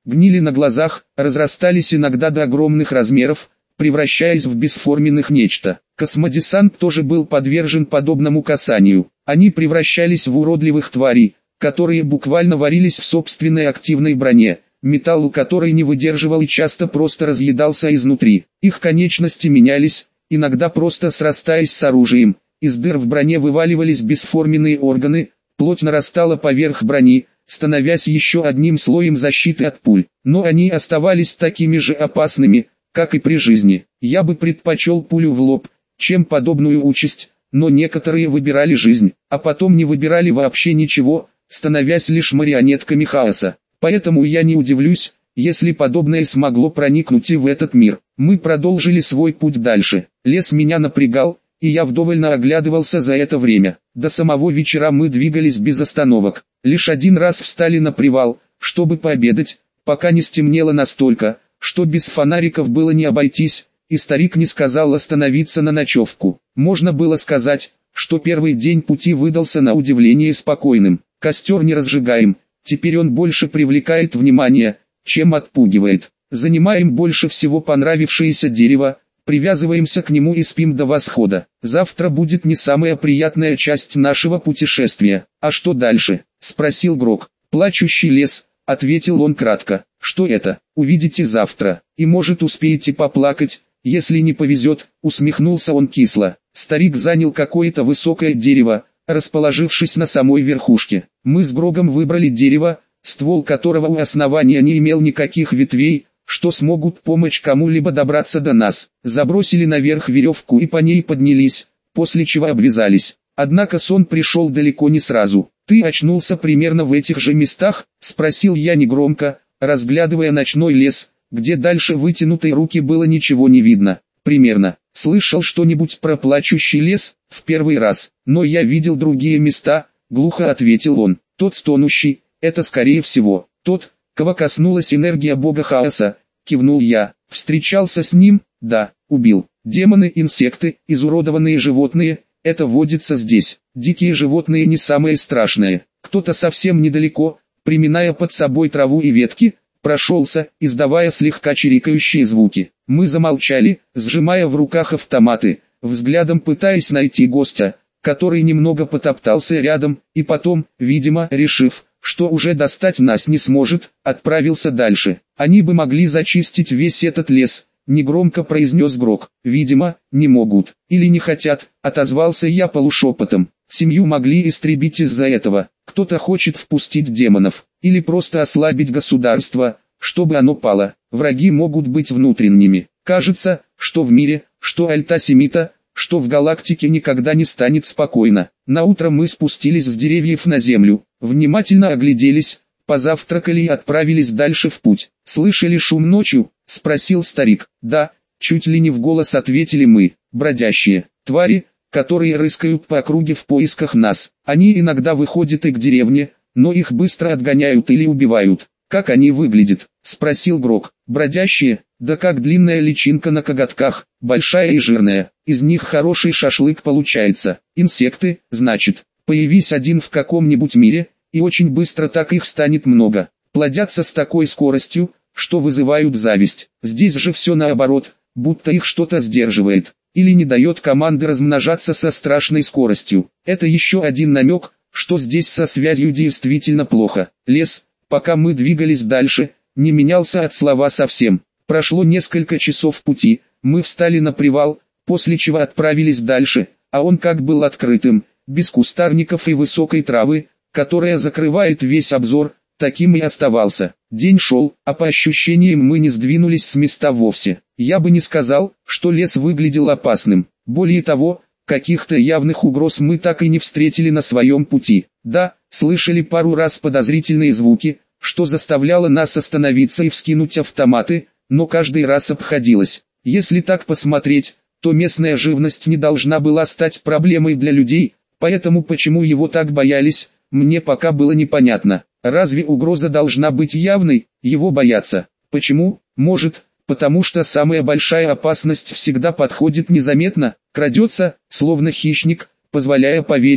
гнили на глазах, разрастались иногда до огромных размеров, превращаясь в бесформенных нечто. Космодесант тоже был подвержен подобному касанию. Они превращались в уродливых тварей, которые буквально варились в собственной активной броне, металл которой не выдерживал и часто просто разъедался изнутри. Их конечности менялись, иногда просто срастаясь с оружием. Из дыр в броне вываливались бесформенные органы, плоть нарастала поверх брони, становясь еще одним слоем защиты от пуль. Но они оставались такими же опасными, как и при жизни. Я бы предпочел пулю в лоб, чем подобную участь, но некоторые выбирали жизнь, а потом не выбирали вообще ничего, становясь лишь марионетками хаоса. Поэтому я не удивлюсь, если подобное смогло проникнуть и в этот мир. Мы продолжили свой путь дальше. Лес меня напрягал, и я вдоволь оглядывался за это время. До самого вечера мы двигались без остановок. Лишь один раз встали на привал, чтобы пообедать, пока не стемнело настолько, что без фонариков было не обойтись, и старик не сказал остановиться на ночевку. Можно было сказать, что первый день пути выдался на удивление спокойным. Костер не разжигаем, теперь он больше привлекает внимание, чем отпугивает. Занимаем больше всего понравившееся дерево, привязываемся к нему и спим до восхода. Завтра будет не самая приятная часть нашего путешествия. А что дальше? Спросил Грок. Плачущий лес, ответил он кратко. Что это? Увидите завтра. И может успеете поплакать, если не повезет, усмехнулся он кисло. Старик занял какое-то высокое дерево, расположившись на самой верхушке. Мы с Грогом выбрали дерево, ствол которого у основания не имел никаких ветвей, что смогут помочь кому-либо добраться до нас. Забросили наверх веревку и по ней поднялись, после чего обвязались. Однако сон пришел далеко не сразу. «Ты очнулся примерно в этих же местах?» – спросил я негромко, разглядывая ночной лес, где дальше вытянутой руки было ничего не видно. «Примерно. Слышал что-нибудь про плачущий лес?» «В первый раз. Но я видел другие места», – глухо ответил он. «Тот стонущий, это скорее всего тот, кого коснулась энергия бога хаоса», – кивнул я. «Встречался с ним?» «Да, убил. Демоны, инсекты, изуродованные животные – это водится здесь. Дикие животные не самые страшные. Кто-то совсем недалеко, приминая под собой траву и ветки, прошелся, издавая слегка чирикающие звуки. Мы замолчали, сжимая в руках автоматы, взглядом пытаясь найти гостя, который немного потоптался рядом, и потом, видимо, решив, что уже достать нас не сможет, отправился дальше. Они бы могли зачистить весь этот лес, негромко произнес Грок. Видимо, не могут, или не хотят, отозвался я полушепотом. Семью могли истребить из-за этого. Кто-то хочет впустить демонов, или просто ослабить государство, чтобы оно пало. Враги могут быть внутренними. Кажется, что в мире, что Альта-Семита, что в галактике никогда не станет спокойно. Наутро мы спустились с деревьев на землю, внимательно огляделись, позавтракали и отправились дальше в путь. «Слышали шум ночью?» – спросил старик. «Да», – чуть ли не в голос ответили мы. «Бродящие твари, которые рыскают по округе в поисках нас. Они иногда выходят и к деревне, но их быстро отгоняют или убивают». «Как они выглядят?» – спросил Грок. «Бродящие, да как длинная личинка на коготках, большая и жирная. Из них хороший шашлык получается. Инсекты, значит. Появись один в каком-нибудь мире, и очень быстро так их станет много. Плодятся с такой скоростью, что вызывают зависть. Здесь же все наоборот, будто их что-то сдерживает, или не дает команды размножаться со страшной скоростью. Это еще один намек, что здесь со связью действительно плохо. Лес, пока мы двигались дальше, не менялся от слова совсем. Прошло несколько часов пути, мы встали на привал, после чего отправились дальше, а он как был открытым, без кустарников и высокой травы, которая закрывает весь обзор, таким и оставался. День шел, а по ощущениям мы не сдвинулись с места вовсе. Я бы не сказал, что лес выглядел опасным. Более того, каких-то явных угроз мы так и не встретили на своем пути. Да, слышали пару раз подозрительные звуки, что заставляло нас остановиться и вскинуть автоматы, но каждый раз обходилось. Если так посмотреть, то местная живность не должна была стать проблемой для людей, поэтому почему его так боялись, мне пока было непонятно. Разве угроза должна быть явной, его боятся? Почему? Может, потому что самая большая опасность всегда подходит незаметно, крадется, словно хищник, позволяя поверить,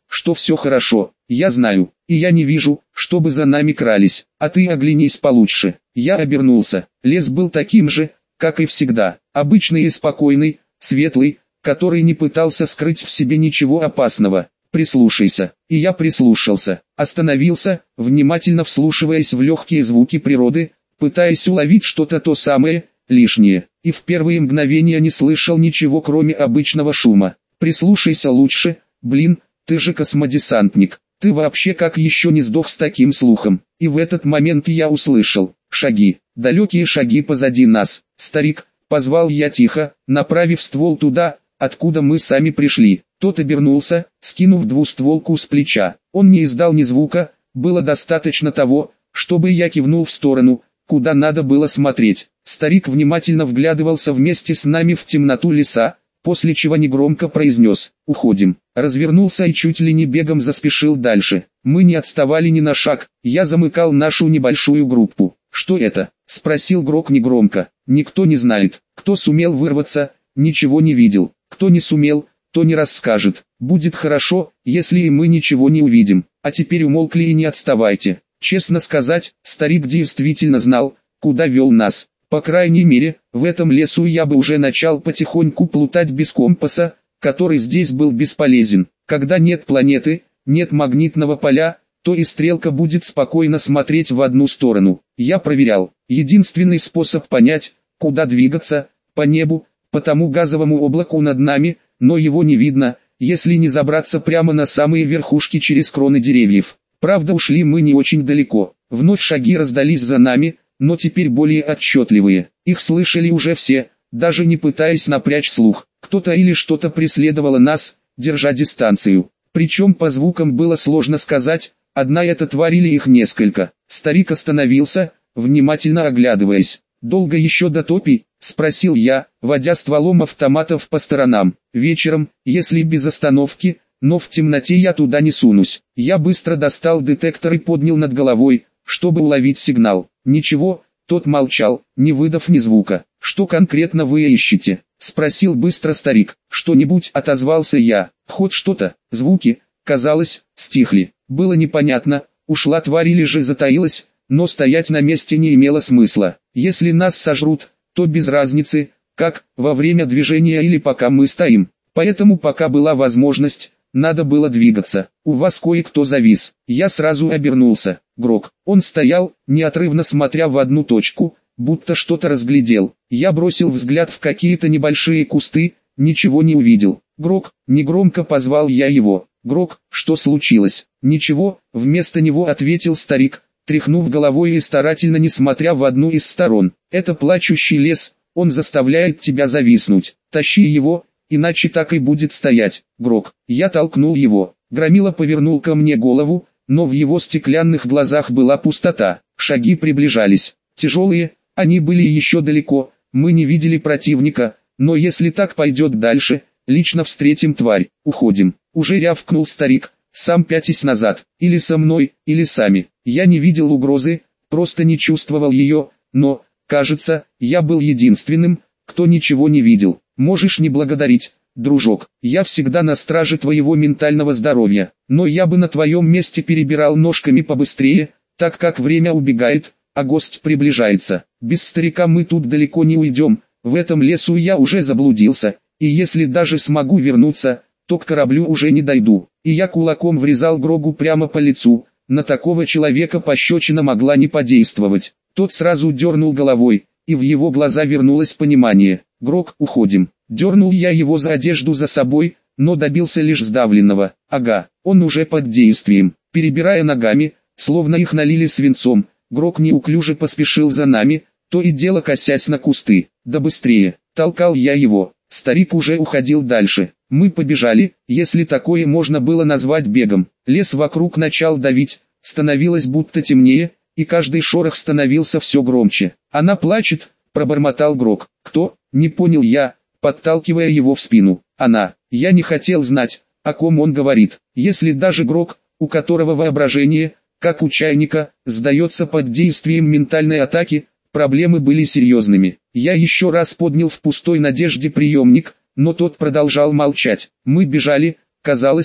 что все хорошо. Я знаю, и я не вижу, чтобы за нами крались. А ты оглянись получше. Я обернулся. Лес был таким же, как и всегда. Обычный и спокойный, светлый, который не пытался скрыть в себе ничего опасного. Прислушайся. И я прислушался. Остановился, внимательно вслушиваясь в легкие звуки природы, пытаясь уловить что-то то самое, лишнее. И в первые мгновения не слышал ничего кроме обычного шума. Прислушайся лучше, блин, ты же космодесантник. Ты вообще как еще не сдох с таким слухом? И в этот момент я услышал шаги, далекие шаги позади нас. Старик, позвал я тихо, направив ствол туда, откуда мы сами пришли. Тот обернулся, скинув двустволку с плеча. Он не издал ни звука, было достаточно того, чтобы я кивнул в сторону, куда надо было смотреть. Старик внимательно вглядывался вместе с нами в темноту леса, после чего негромко произнес «Уходим». Развернулся и чуть ли не бегом заспешил дальше. Мы не отставали ни на шаг, я замыкал нашу небольшую группу. «Что это?» – спросил Грок негромко. «Никто не знает. Кто сумел вырваться, ничего не видел. Кто не сумел, то не расскажет. Будет хорошо, если и мы ничего не увидим. А теперь умолкли и не отставайте». Честно сказать, старик действительно знал, куда вел нас. По крайней мере, в этом лесу я бы уже начал потихоньку плутать без компаса, который здесь был бесполезен. Когда нет планеты, нет магнитного поля, то и стрелка будет спокойно смотреть в одну сторону. Я проверял. Единственный способ понять, куда двигаться, по небу, по тому газовому облаку над нами, но его не видно, если не забраться прямо на самые верхушки через кроны деревьев. Правда, ушли мы не очень далеко. Вновь шаги раздались за нами, но теперь более отчетливые. Их слышали уже все, даже не пытаясь напрячь слух. Кто-то или что-то преследовало нас, держа дистанцию. Причем по звукам было сложно сказать, одна эта тварь или их несколько. Старик остановился, внимательно оглядываясь. «Долго еще до топи?» – спросил я, водя стволом автоматов по сторонам. «Вечером, если без остановки, но в темноте я туда не сунусь». Я быстро достал детектор и поднял над головой, чтобы уловить сигнал. Ничего, тот молчал, не выдав ни звука. «Что конкретно вы ищете?» – спросил быстро старик. «Что-нибудь?» – отозвался я. «Хоть что-то». Звуки, казалось, стихли. Было непонятно, ушла тварь или же затаилась, но стоять на месте не имело смысла. Если нас сожрут, то без разницы, как, во время движения или пока мы стоим. Поэтому пока была возможность, надо было двигаться. «У вас кое-кто завис». Я сразу обернулся. Грок. Он стоял, неотрывно смотря в одну точку, будто что-то разглядел. Я бросил взгляд в какие-то небольшие кусты, ничего не увидел. «Грок», негромко позвал я его. «Грок, что случилось?» «Ничего», вместо него ответил старик, тряхнув головой и старательно не смотря в одну из сторон. «Это плачущий лес, он заставляет тебя зависнуть. Тащи его, иначе так и будет стоять». «Грок». Я толкнул его. Громила повернул ко мне голову, но в его стеклянных глазах была пустота. Шаги приближались. Тяжелые, они были еще далеко, мы не видели противника, но если так пойдет дальше, лично встретим тварь. «Уходим», уже рявкнул старик, сам пятясь назад. «Или со мной, или сами». Я не видел угрозы, просто не чувствовал ее, но, кажется, я был единственным, кто ничего не видел. «Можешь не благодарить, дружок, я всегда на страже твоего ментального здоровья, но я бы на твоем месте перебирал ножками побыстрее, так как время убегает, а гость приближается. Без старика мы тут далеко не уйдем, в этом лесу я уже заблудился, и если даже смогу вернуться, то к кораблю уже не дойду». И я кулаком врезал Грогу прямо по лицу. На такого человека пощечина могла не подействовать. Тот сразу дернул головой, и в его глаза вернулось понимание. «Грог, уходим». Дернул я его за одежду за собой, но добился лишь сдавленного. Ага, он уже под действием. Перебирая ногами, словно их налили свинцом, Грог неуклюже поспешил за нами, то и дело косясь на кусты. «Да быстрее!» Толкал я его. Старик уже уходил дальше. Мы побежали, если такое можно было назвать бегом. Лес вокруг начал давить, становилось будто темнее, и каждый шорох становился все громче. «Она плачет», — пробормотал Грок. «Кто?» — не понял я, подталкивая его в спину. «Она». Я не хотел знать, о ком он говорит. Если даже Грок, у которого воображение, как у чайника, сдается под действием ментальной атаки, проблемы были серьезными. Я еще раз поднял в пустой надежде приемник, но тот продолжал молчать. Мы бежали, казалось,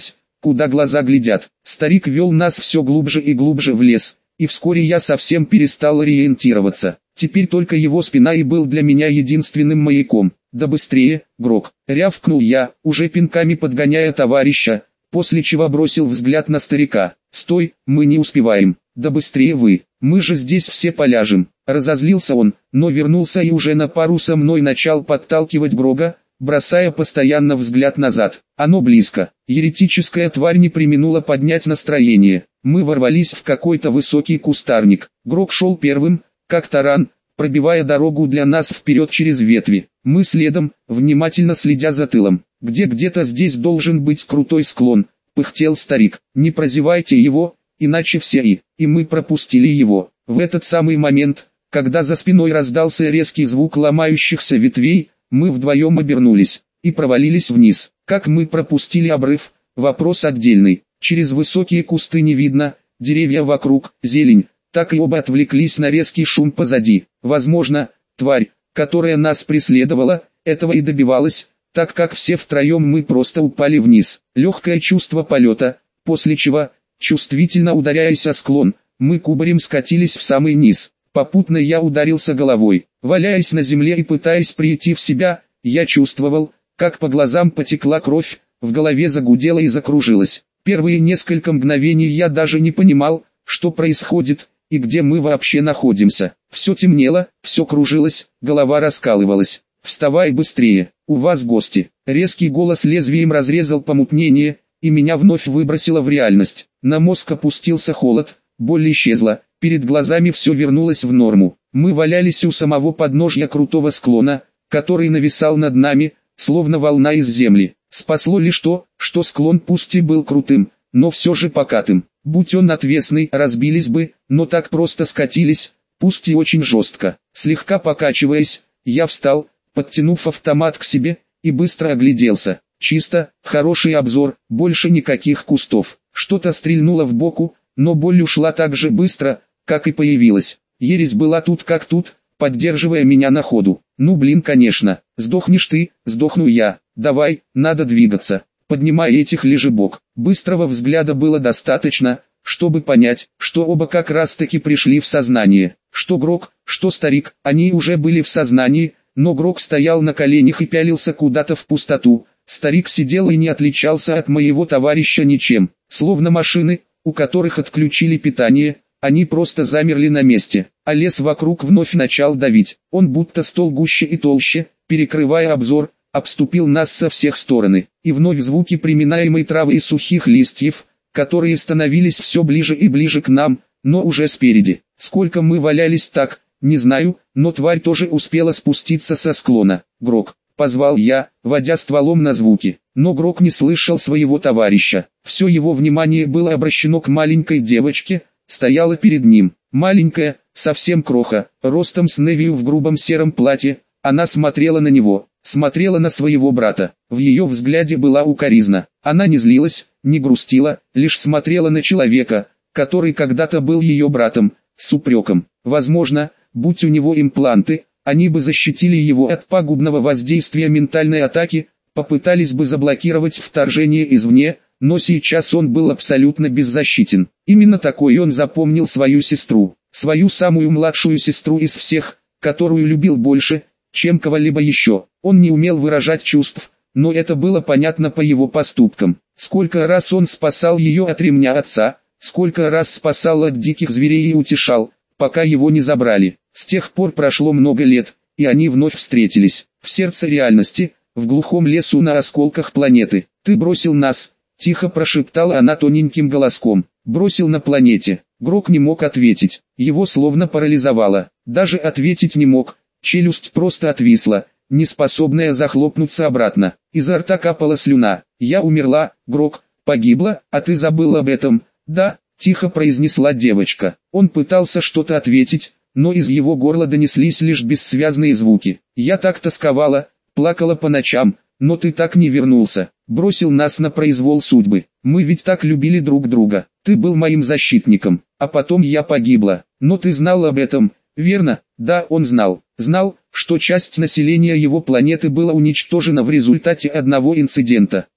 куда глаза глядят. Старик вел нас все глубже и глубже в лес, и вскоре я совсем перестал ориентироваться. Теперь только его спина и был для меня единственным маяком. «Да быстрее, Грок!» — рявкнул я, уже пинками подгоняя товарища, после чего бросил взгляд на старика. «Стой, мы не успеваем! Да быстрее вы! Мы же здесь все поляжем!» Разозлился он, но вернулся и уже на пару со мной начал подталкивать Грога, бросая постоянно взгляд назад. Оно близко. Еретическая тварь не преминула поднять настроение. Мы ворвались в какой-то высокий кустарник. Грог шел первым, как таран, пробивая дорогу для нас вперед через ветви. Мы следом, внимательно следя за тылом. Где-то здесь должен быть крутой склон, пыхтел старик. Не прозевайте его, иначе все и мы пропустили его. В этот самый момент, когда за спиной раздался резкий звук ломающихся ветвей, мы вдвоем обернулись и провалились вниз. Как мы пропустили обрыв, вопрос отдельный. Через высокие кусты не видно, деревья вокруг, зелень. Так и оба отвлеклись на резкий шум позади. Возможно, тварь, которая нас преследовала, этого и добивалась, так как все втроем мы просто упали вниз. Легкое чувство полета, после чего, чувствительно ударяясь о склон, мы кубарем скатились в самый низ. Попутно я ударился головой. Валяясь на земле и пытаясь прийти в себя, я чувствовал, как по глазам потекла кровь, в голове загудело и закружилось. Первые несколько мгновений я даже не понимал, что происходит, и где мы вообще находимся. Все темнело, все кружилось, голова раскалывалась. «Вставай быстрее, у вас гости!» Резкий голос лезвием разрезал помутнение, и меня вновь выбросило в реальность. На мозг опустился холод, боль исчезла, перед глазами все вернулось в норму. Мы валялись у самого подножья крутого склона, который нависал над нами, словно волна из земли. Спасло лишь то, что склон пусть и был крутым, но все же покатым. Будь он отвесный, разбились бы, но так просто скатились, пусть и очень жестко. Слегка покачиваясь, я встал, подтянув автомат к себе, и быстро огляделся. Чисто, хороший обзор, больше никаких кустов. Что-то стрельнуло в боку, но боль ушла так же быстро, как и появилась. Ересь была тут как тут, поддерживая меня на ходу. «Ну блин, конечно, сдохнешь ты, сдохну я. Давай, надо двигаться. Поднимай этих лежебок». Быстрого взгляда было достаточно, чтобы понять, что оба как раз таки пришли в сознание. Что Грок, что старик, они уже были в сознании, но Грок стоял на коленях и пялился куда-то в пустоту. Старик сидел и не отличался от моего товарища ничем. Словно машины, у которых отключили питание, они просто замерли на месте, а лес вокруг вновь начал давить. Он будто стал гуще и толще, перекрывая обзор, обступил нас со всех сторон, и вновь звуки приминаемой травы и сухих листьев, которые становились все ближе и ближе к нам, но уже спереди. Сколько мы валялись так, не знаю, но тварь тоже успела спуститься со склона. «Грок», — позвал я, водя стволом на звуки, но Грок не слышал своего товарища. Все его внимание было обращено к маленькой девочке, стояла перед ним. Маленькая, совсем кроха, ростом с Невию в грубом сером платье, она смотрела на него. Смотрела на своего брата. В ее взгляде была укоризна. Она не злилась, не грустила, лишь смотрела на человека, который когда-то был ее братом, с упреком. Возможно, будь у него импланты, они бы защитили его от пагубного воздействия ментальной атаки, попытались бы заблокировать вторжение извне, но сейчас он был абсолютно беззащитен. Именно такой он запомнил свою сестру, свою самую младшую сестру из всех, которую любил больше, чем кого-либо еще. Он не умел выражать чувств, но это было понятно по его поступкам. Сколько раз он спасал ее от ремня отца, сколько раз спасал от диких зверей и утешал, пока его не забрали. С тех пор прошло много лет, и они вновь встретились. В сердце реальности, в глухом лесу на осколках планеты. «Ты бросил нас», — тихо прошептала она тоненьким голоском. «Бросил на планете». Грок не мог ответить, его словно парализовало. Даже ответить не мог. Челюсть просто отвисла, неспособная захлопнуться обратно. Изо рта капала слюна. «Я умерла, Грок, погибла, а ты забыл об этом?» «Да», — тихо произнесла девочка. Он пытался что-то ответить, но из его горла донеслись лишь бессвязные звуки. «Я так тосковала, плакала по ночам, но ты так не вернулся, бросил нас на произвол судьбы. Мы ведь так любили друг друга, ты был моим защитником, а потом я погибла. Но ты знал об этом, верно?» Да, он знал, что часть населения его планеты была уничтожена в результате одного инцидента.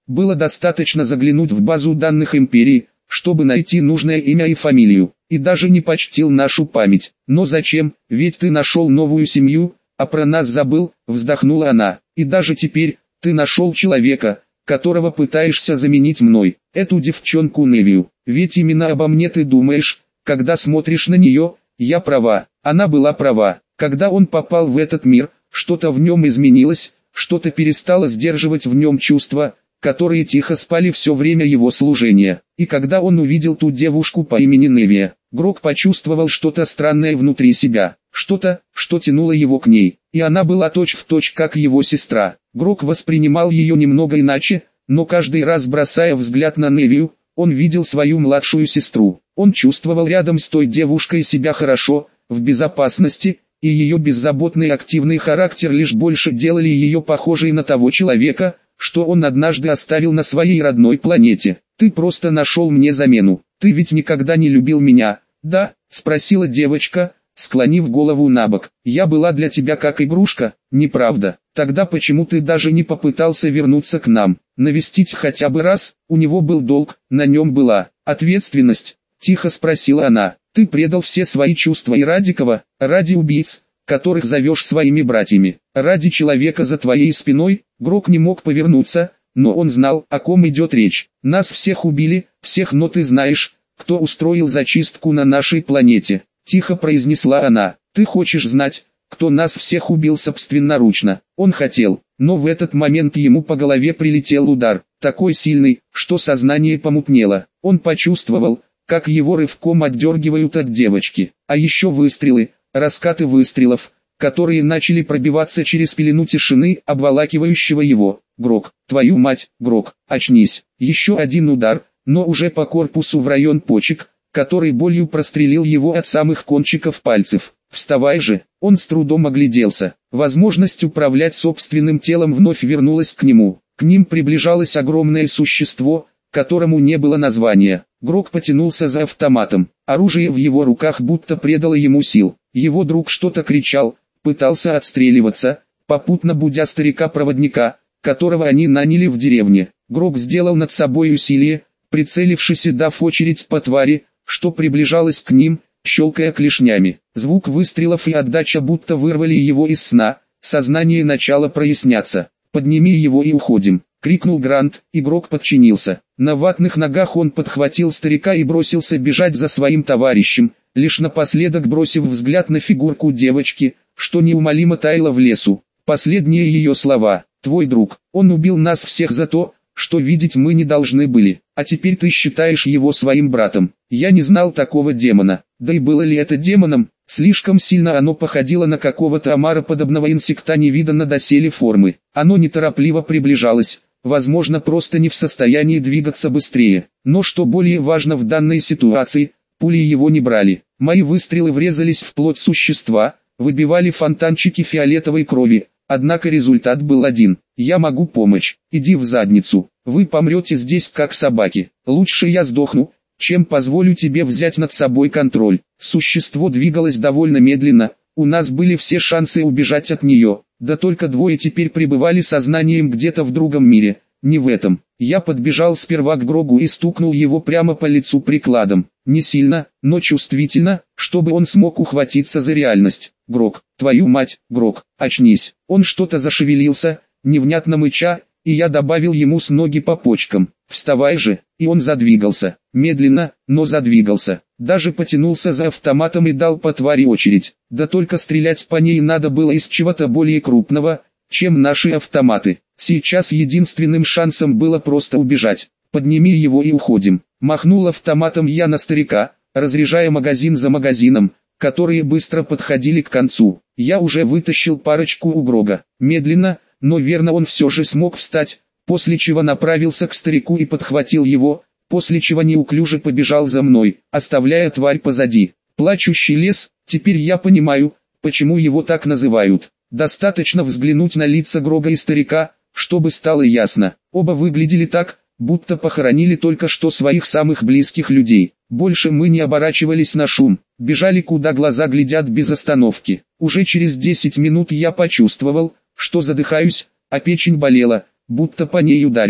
Было достаточно заглянуть в базу данных империи, чтобы найти нужное имя и фамилию, и даже не почтил нашу память. Но зачем, ведь ты нашел новую семью, а про нас забыл, вздохнула она. И даже теперь, ты нашел человека, которого пытаешься заменить мной, эту девчонку Невию. Ведь именно обо мне ты думаешь, когда смотришь на нее. Я права, она была права. Когда он попал в этот мир, что-то в нем изменилось, что-то перестало сдерживать в нем чувства, которые тихо спали все время его служения. И когда он увидел ту девушку по имени Невия, Грок почувствовал что-то странное внутри себя, что-то, что тянуло его к ней, и она была точь-в-точь как его сестра. Грок воспринимал ее немного иначе, но каждый раз бросая взгляд на Невию, он видел свою младшую сестру. Он чувствовал рядом с той девушкой себя хорошо, в безопасности, и ее беззаботный активный характер лишь больше делали ее похожей на того человека, что он однажды оставил на своей родной планете. «Ты просто нашел мне замену. Ты ведь никогда не любил меня, да?» – спросила девочка, склонив голову набок. «Я была для тебя как игрушка, неправда? Тогда почему ты даже не попытался вернуться к нам, навестить хотя бы раз?» У него был долг, на нем была ответственность. Тихо спросила она. «Ты предал все свои чувства и ради кого? Ради убийц, которых зовешь своими братьями, ради человека за твоей спиной?» Грок не мог повернуться, но он знал, о ком идет речь. «Нас всех убили, всех, но ты знаешь, кто устроил зачистку на нашей планете», — тихо произнесла она. «Ты хочешь знать, кто нас всех убил собственноручно?» Он хотел, но в этот момент ему по голове прилетел удар, такой сильный, что сознание помутнело. Он почувствовал, как его рывком отдергивают от девочки. А еще выстрелы, раскаты выстрелов, которые начали пробиваться через пелену тишины, обволакивающего его. «Грок, твою мать, Грок, очнись!» Еще один удар, но уже по корпусу в район почек, который болью прострелил его от самых кончиков пальцев. «Вставай же!» Он с трудом огляделся. Возможность управлять собственным телом вновь вернулась к нему. К ним приближалось огромное существо, которому не было названия. Грок потянулся за автоматом. Оружие в его руках будто придало ему сил. Его друг что-то кричал, пытался отстреливаться, попутно будя старика-проводника, которого они наняли в деревне. Грок сделал над собой усилие, прицелившись и дав очередь по твари, что приближалась к ним, щелкая клешнями. Звук выстрелов и отдача будто вырвали его из сна, сознание начало проясняться. «Подними его и уходим!» — крикнул Грант, игрок подчинился. На ватных ногах он подхватил старика и бросился бежать за своим товарищем, лишь напоследок бросив взгляд на фигурку девочки, что неумолимо таяла в лесу. Последние ее слова: «Твой друг, он убил нас всех за то, что видеть мы не должны были, а теперь ты считаешь его своим братом». Я не знал такого демона, да и было ли это демоном, слишком сильно оно походило на какого-то омароподобного инсекта невиданно доселе формы. Оно неторопливо приближалось, возможно просто не в состоянии двигаться быстрее, но что более важно в данной ситуации, пули его не брали. Мои выстрелы врезались в плоть существа, выбивали фонтанчики фиолетовой крови, однако результат был один: я могу помочь, иди в задницу, вы помрете здесь как собаки, лучше я сдохну, чем позволю тебе взять над собой контроль. Существо двигалось довольно медленно, у нас были все шансы убежать от нее, да только двое теперь пребывали сознанием где-то в другом мире, не в этом. Я подбежал сперва к Грогу и стукнул его прямо по лицу прикладом, не сильно, но чувствительно, чтобы он смог ухватиться за реальность. «Грог, твою мать, Грог, очнись!» Он что-то зашевелился, невнятно мыча, и я добавил ему с ноги по почкам: «Вставай же!» И он задвигался, медленно, но задвигался, даже потянулся за автоматом и дал по твари очередь. Да только стрелять по ней надо было из чего-то более крупного, чем наши автоматы. Сейчас единственным шансом было просто убежать. «Подними его и уходим!» Махнул автоматом я на старика, разряжая магазин за магазином, которые быстро подходили к концу. Я уже вытащил парочку у Грога. Медленно, но верно он все же смог встать, после чего направился к старику и подхватил его, после чего неуклюже побежал за мной, оставляя тварь позади. Плачущий лес, теперь я понимаю, почему его так называют. Достаточно взглянуть на лица Грога и старика, чтобы стало ясно. Оба выглядели так, будто похоронили только что своих самых близких людей. Больше мы не оборачивались на шум, бежали куда глаза глядят без остановки. Уже через 10 минут я почувствовал, что задыхаюсь, а печень болела, будто по ней ударили.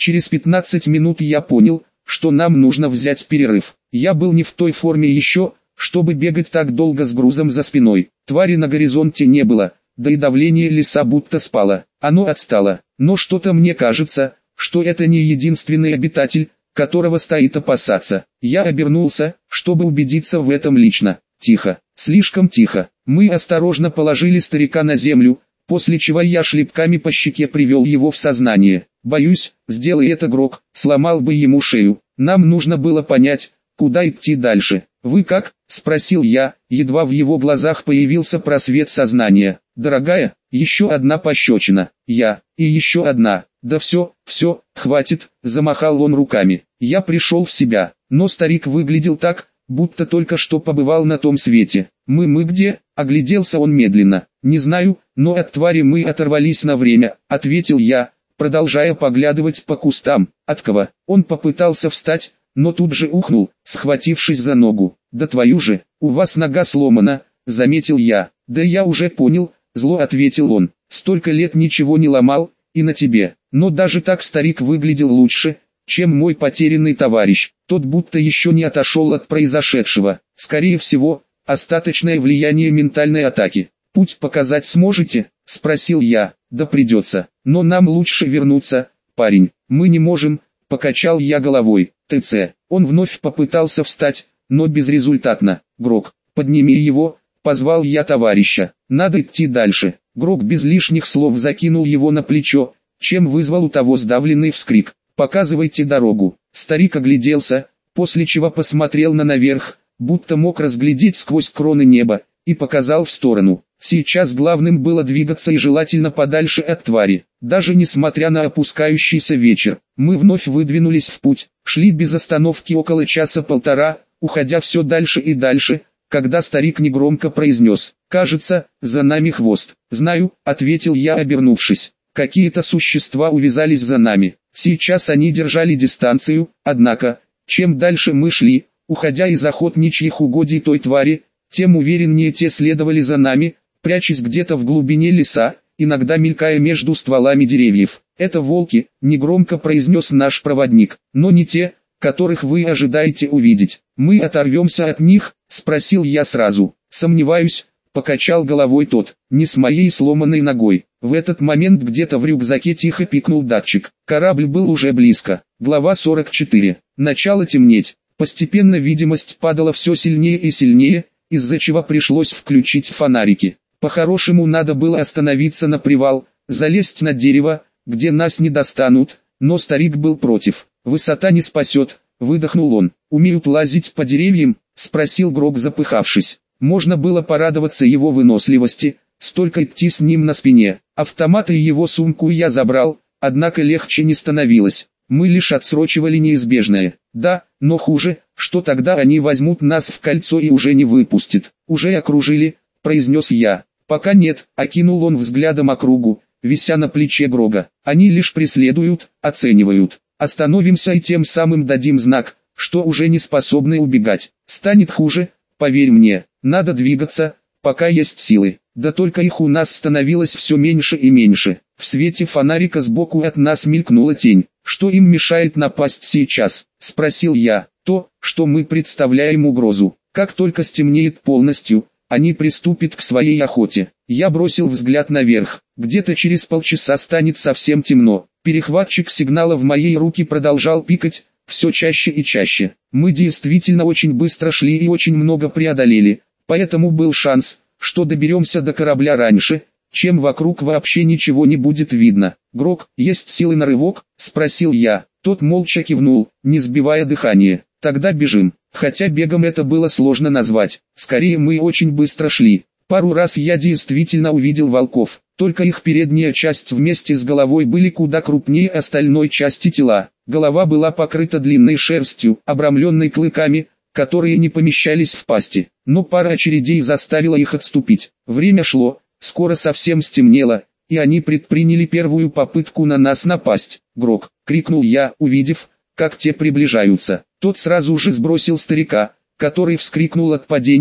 Через 15 минут я понял, что нам нужно взять перерыв. Я был не в той форме еще, чтобы бегать так долго с грузом за спиной. Твари на горизонте не было, да и давление леса будто спало. Оно отстало, но что-то мне кажется, что это не единственный обитатель, которого стоит опасаться. Я обернулся, чтобы убедиться в этом лично. Тихо, слишком тихо. Мы осторожно положили старика на землю, после чего я шлепками по щеке привел его в сознание. Боюсь, сделай это Грок, сломал бы ему шею. Нам нужно было понять, куда идти дальше. «Вы как?» – спросил я, едва в его глазах появился просвет сознания. «Дорогая, еще одна пощечина. И еще одна. Да все, хватит», – замахал он руками. Я пришел в себя, но старик выглядел так, будто только что побывал на том свете. «Мы где?» – огляделся он медленно. «Не знаю, но от твари мы оторвались на время», – ответил я, продолжая поглядывать по кустам. «От кого?» Он попытался встать, но тут же ухнул, схватившись за ногу. «Да твою же, у вас нога сломана», — заметил я. «Да я уже понял», — зло ответил он. «Столько лет ничего не ломал, и на тебе». Но даже так старик выглядел лучше, чем мой потерянный товарищ. Тот будто еще не отошел от произошедшего. Скорее всего, остаточное влияние ментальной атаки. «Путь показать сможете?» — спросил я. «Да придется. Но нам лучше вернуться, парень. Мы не можем», — покачал я головой. «ТЦ». Он вновь попытался встать, но безрезультатно. «Грок, подними его», — позвал я товарища. «Надо идти дальше». Грок без лишних слов закинул его на плечо, чем вызвал у того сдавленный вскрик. «Показывайте дорогу». Старик огляделся, после чего посмотрел наверх, будто мог разглядеть сквозь кроны неба, и показал в сторону. Сейчас главным было двигаться и желательно подальше от твари. Даже несмотря на опускающийся вечер, мы вновь выдвинулись в путь, шли без остановки около часа-полтора, уходя все дальше и дальше, когда старик негромко произнес: «Кажется, за нами хвост». «Знаю», — ответил я, обернувшись. «Какие-то существа увязались за нами. Сейчас они держали дистанцию, однако, чем дальше мы шли, уходя из охотничьих угодий той твари, тем увереннее те следовали за нами, прячась где-то в глубине леса, иногда мелькая между стволами деревьев. «Это волки», — негромко произнес наш проводник, «но не те, которых вы ожидаете увидеть». «Мы оторвемся от них?» — спросил я сразу. «Сомневаюсь», — покачал головой тот, «не с моей сломанной ногой». В этот момент где-то в рюкзаке тихо пикнул датчик. Корабль был уже близко. Глава 44. Начало темнеть. Постепенно видимость падала все сильнее и сильнее, из-за чего пришлось включить фонарики. По-хорошему надо было остановиться на привал, залезть на дерево, где нас не достанут, но старик был против. «Высота не спасет», — выдохнул он. «Умеют лазить по деревьям?» — спросил Грок, запыхавшись. Можно было порадоваться его выносливости, столько идти с ним на спине. Автомат и его сумку я забрал, однако легче не становилось. Мы лишь отсрочивали неизбежное. Да, но хуже, что тогда они возьмут нас в кольцо и уже не выпустят. «Уже окружили», — произнес я. «Пока нет», — окинул он взглядом округу, вися на плече Грога. «Они лишь преследуют, оценивают. Остановимся и тем самым дадим знак, что уже не способны убегать. Станет хуже, поверь мне. Надо двигаться, пока есть силы». Да только их у нас становилось все меньше и меньше. В свете фонарика сбоку от нас мелькнула тень. «Что им мешает напасть сейчас?» — спросил я. «То, что мы представляем угрозу. Как только стемнеет полностью, они приступят к своей охоте». Я бросил взгляд наверх. Где-то через полчаса станет совсем темно. Перехватчик сигнала в моей руке продолжал пикать, все чаще и чаще. Мы действительно очень быстро шли и очень много преодолели, поэтому был шанс, что доберемся до корабля раньше, чем вокруг вообще ничего не будет видно. «Грок, есть силы на рывок?» — спросил я. Тот молча кивнул, не сбивая дыхание. «Тогда бежим». Хотя бегом это было сложно назвать. Скорее мы очень быстро шли. Пару раз я действительно увидел волков, только их передняя часть вместе с головой были куда крупнее остальной части тела. Голова была покрыта длинной шерстью, обрамленной клыками, которые не помещались в пасти, но пара очередей заставила их отступить. Время шло, скоро совсем стемнело, и они предприняли первую попытку на нас напасть. «Грок!» — крикнул я, увидев, как те приближаются. Тот сразу же сбросил старика, который вскрикнул от падения,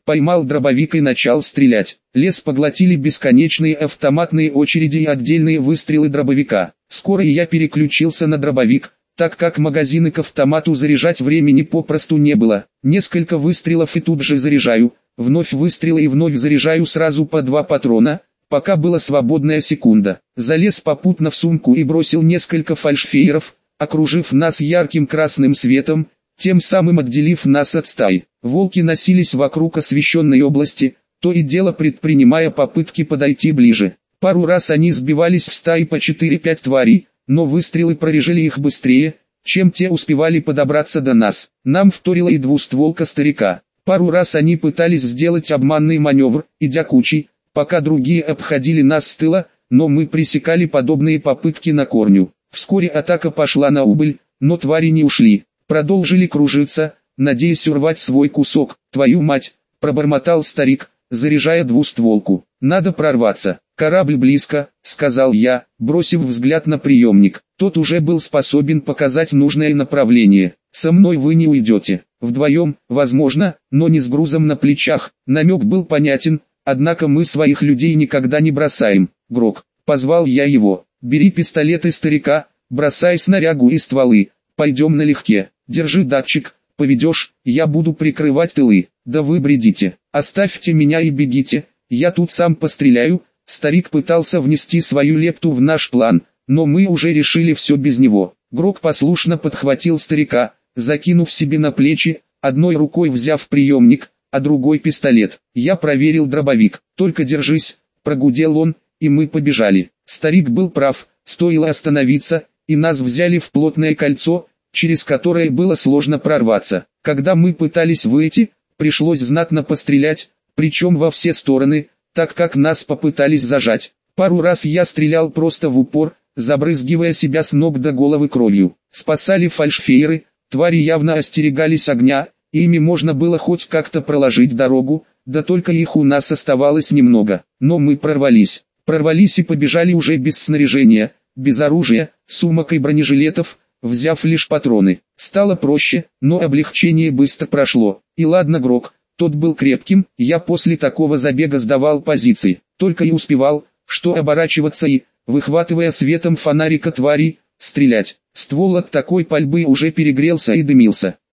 Поймал дробовик и начал стрелять. Лес поглотили бесконечные автоматные очереди и отдельные выстрелы дробовика. Скоро и я переключился на дробовик, так как магазины к автомату заряжать времени попросту не было. Несколько выстрелов и тут же заряжаю, вновь выстрелы и вновь заряжаю сразу по 2 патрона, пока была свободная секунда. Залез попутно в сумку и бросил несколько фальшфейеров, окружив нас ярким красным светом, тем самым отделив нас от стаи. Волки носились вокруг освещенной области, то и дело предпринимая попытки подойти ближе. Пару раз они сбивались в стаи по 4-5 тварей, но выстрелы прорежали их быстрее, чем те успевали подобраться до нас. Нам вторила и двустволка старика. Пару раз они пытались сделать обманный маневр, идя кучей, пока другие обходили нас с тыла, но мы пресекали подобные попытки на корню. Вскоре атака пошла на убыль, но твари не ушли. Продолжили кружиться, надеясь урвать свой кусок. «Твою мать!» – пробормотал старик, заряжая двустволку. «Надо прорваться. Корабль близко», – сказал я, бросив взгляд на приемник. Тот уже был способен показать нужное направление. «Со мной вы не уйдете. Вдвоем, возможно, но не с грузом на плечах». Намек был понятен, однако мы своих людей никогда не бросаем. «Грок», – позвал я его, – «бери пистолеты старика, бросай снарягу и стволы, пойдем налегке. Держи датчик, поведешь, я буду прикрывать тылы». «Да вы бредите, оставьте меня и бегите, я тут сам постреляю». Старик пытался внести свою лепту в наш план, но мы уже решили все без него. Грок послушно подхватил старика, закинув себе на плечи, одной рукой взяв приемник, а другой пистолет. Я проверил дробовик. «Только держись», прогудел он, и мы побежали. Старик был прав, стоило остановиться, и нас взяли в плотное кольцо, через которое было сложно прорваться. Когда мы пытались выйти, пришлось знатно пострелять, причем во все стороны, так как нас попытались зажать. Пару раз я стрелял просто в упор, забрызгивая себя с ног до головы кровью. Спасали фальшфейеры, твари явно остерегались огня, и ими можно было хоть как-то проложить дорогу, да только их у нас оставалось немного. Но мы прорвались. Прорвались и побежали уже без снаряжения, без оружия, сумок и бронежилетов, взяв лишь патроны. Стало проще, но облегчение быстро прошло. И ладно Грок, тот был крепким, я после такого забега сдавал позиции, только и успевал, что оборачиваться и, выхватывая светом фонарика тварей, стрелять. Ствол от такой пальбы уже перегрелся и дымился.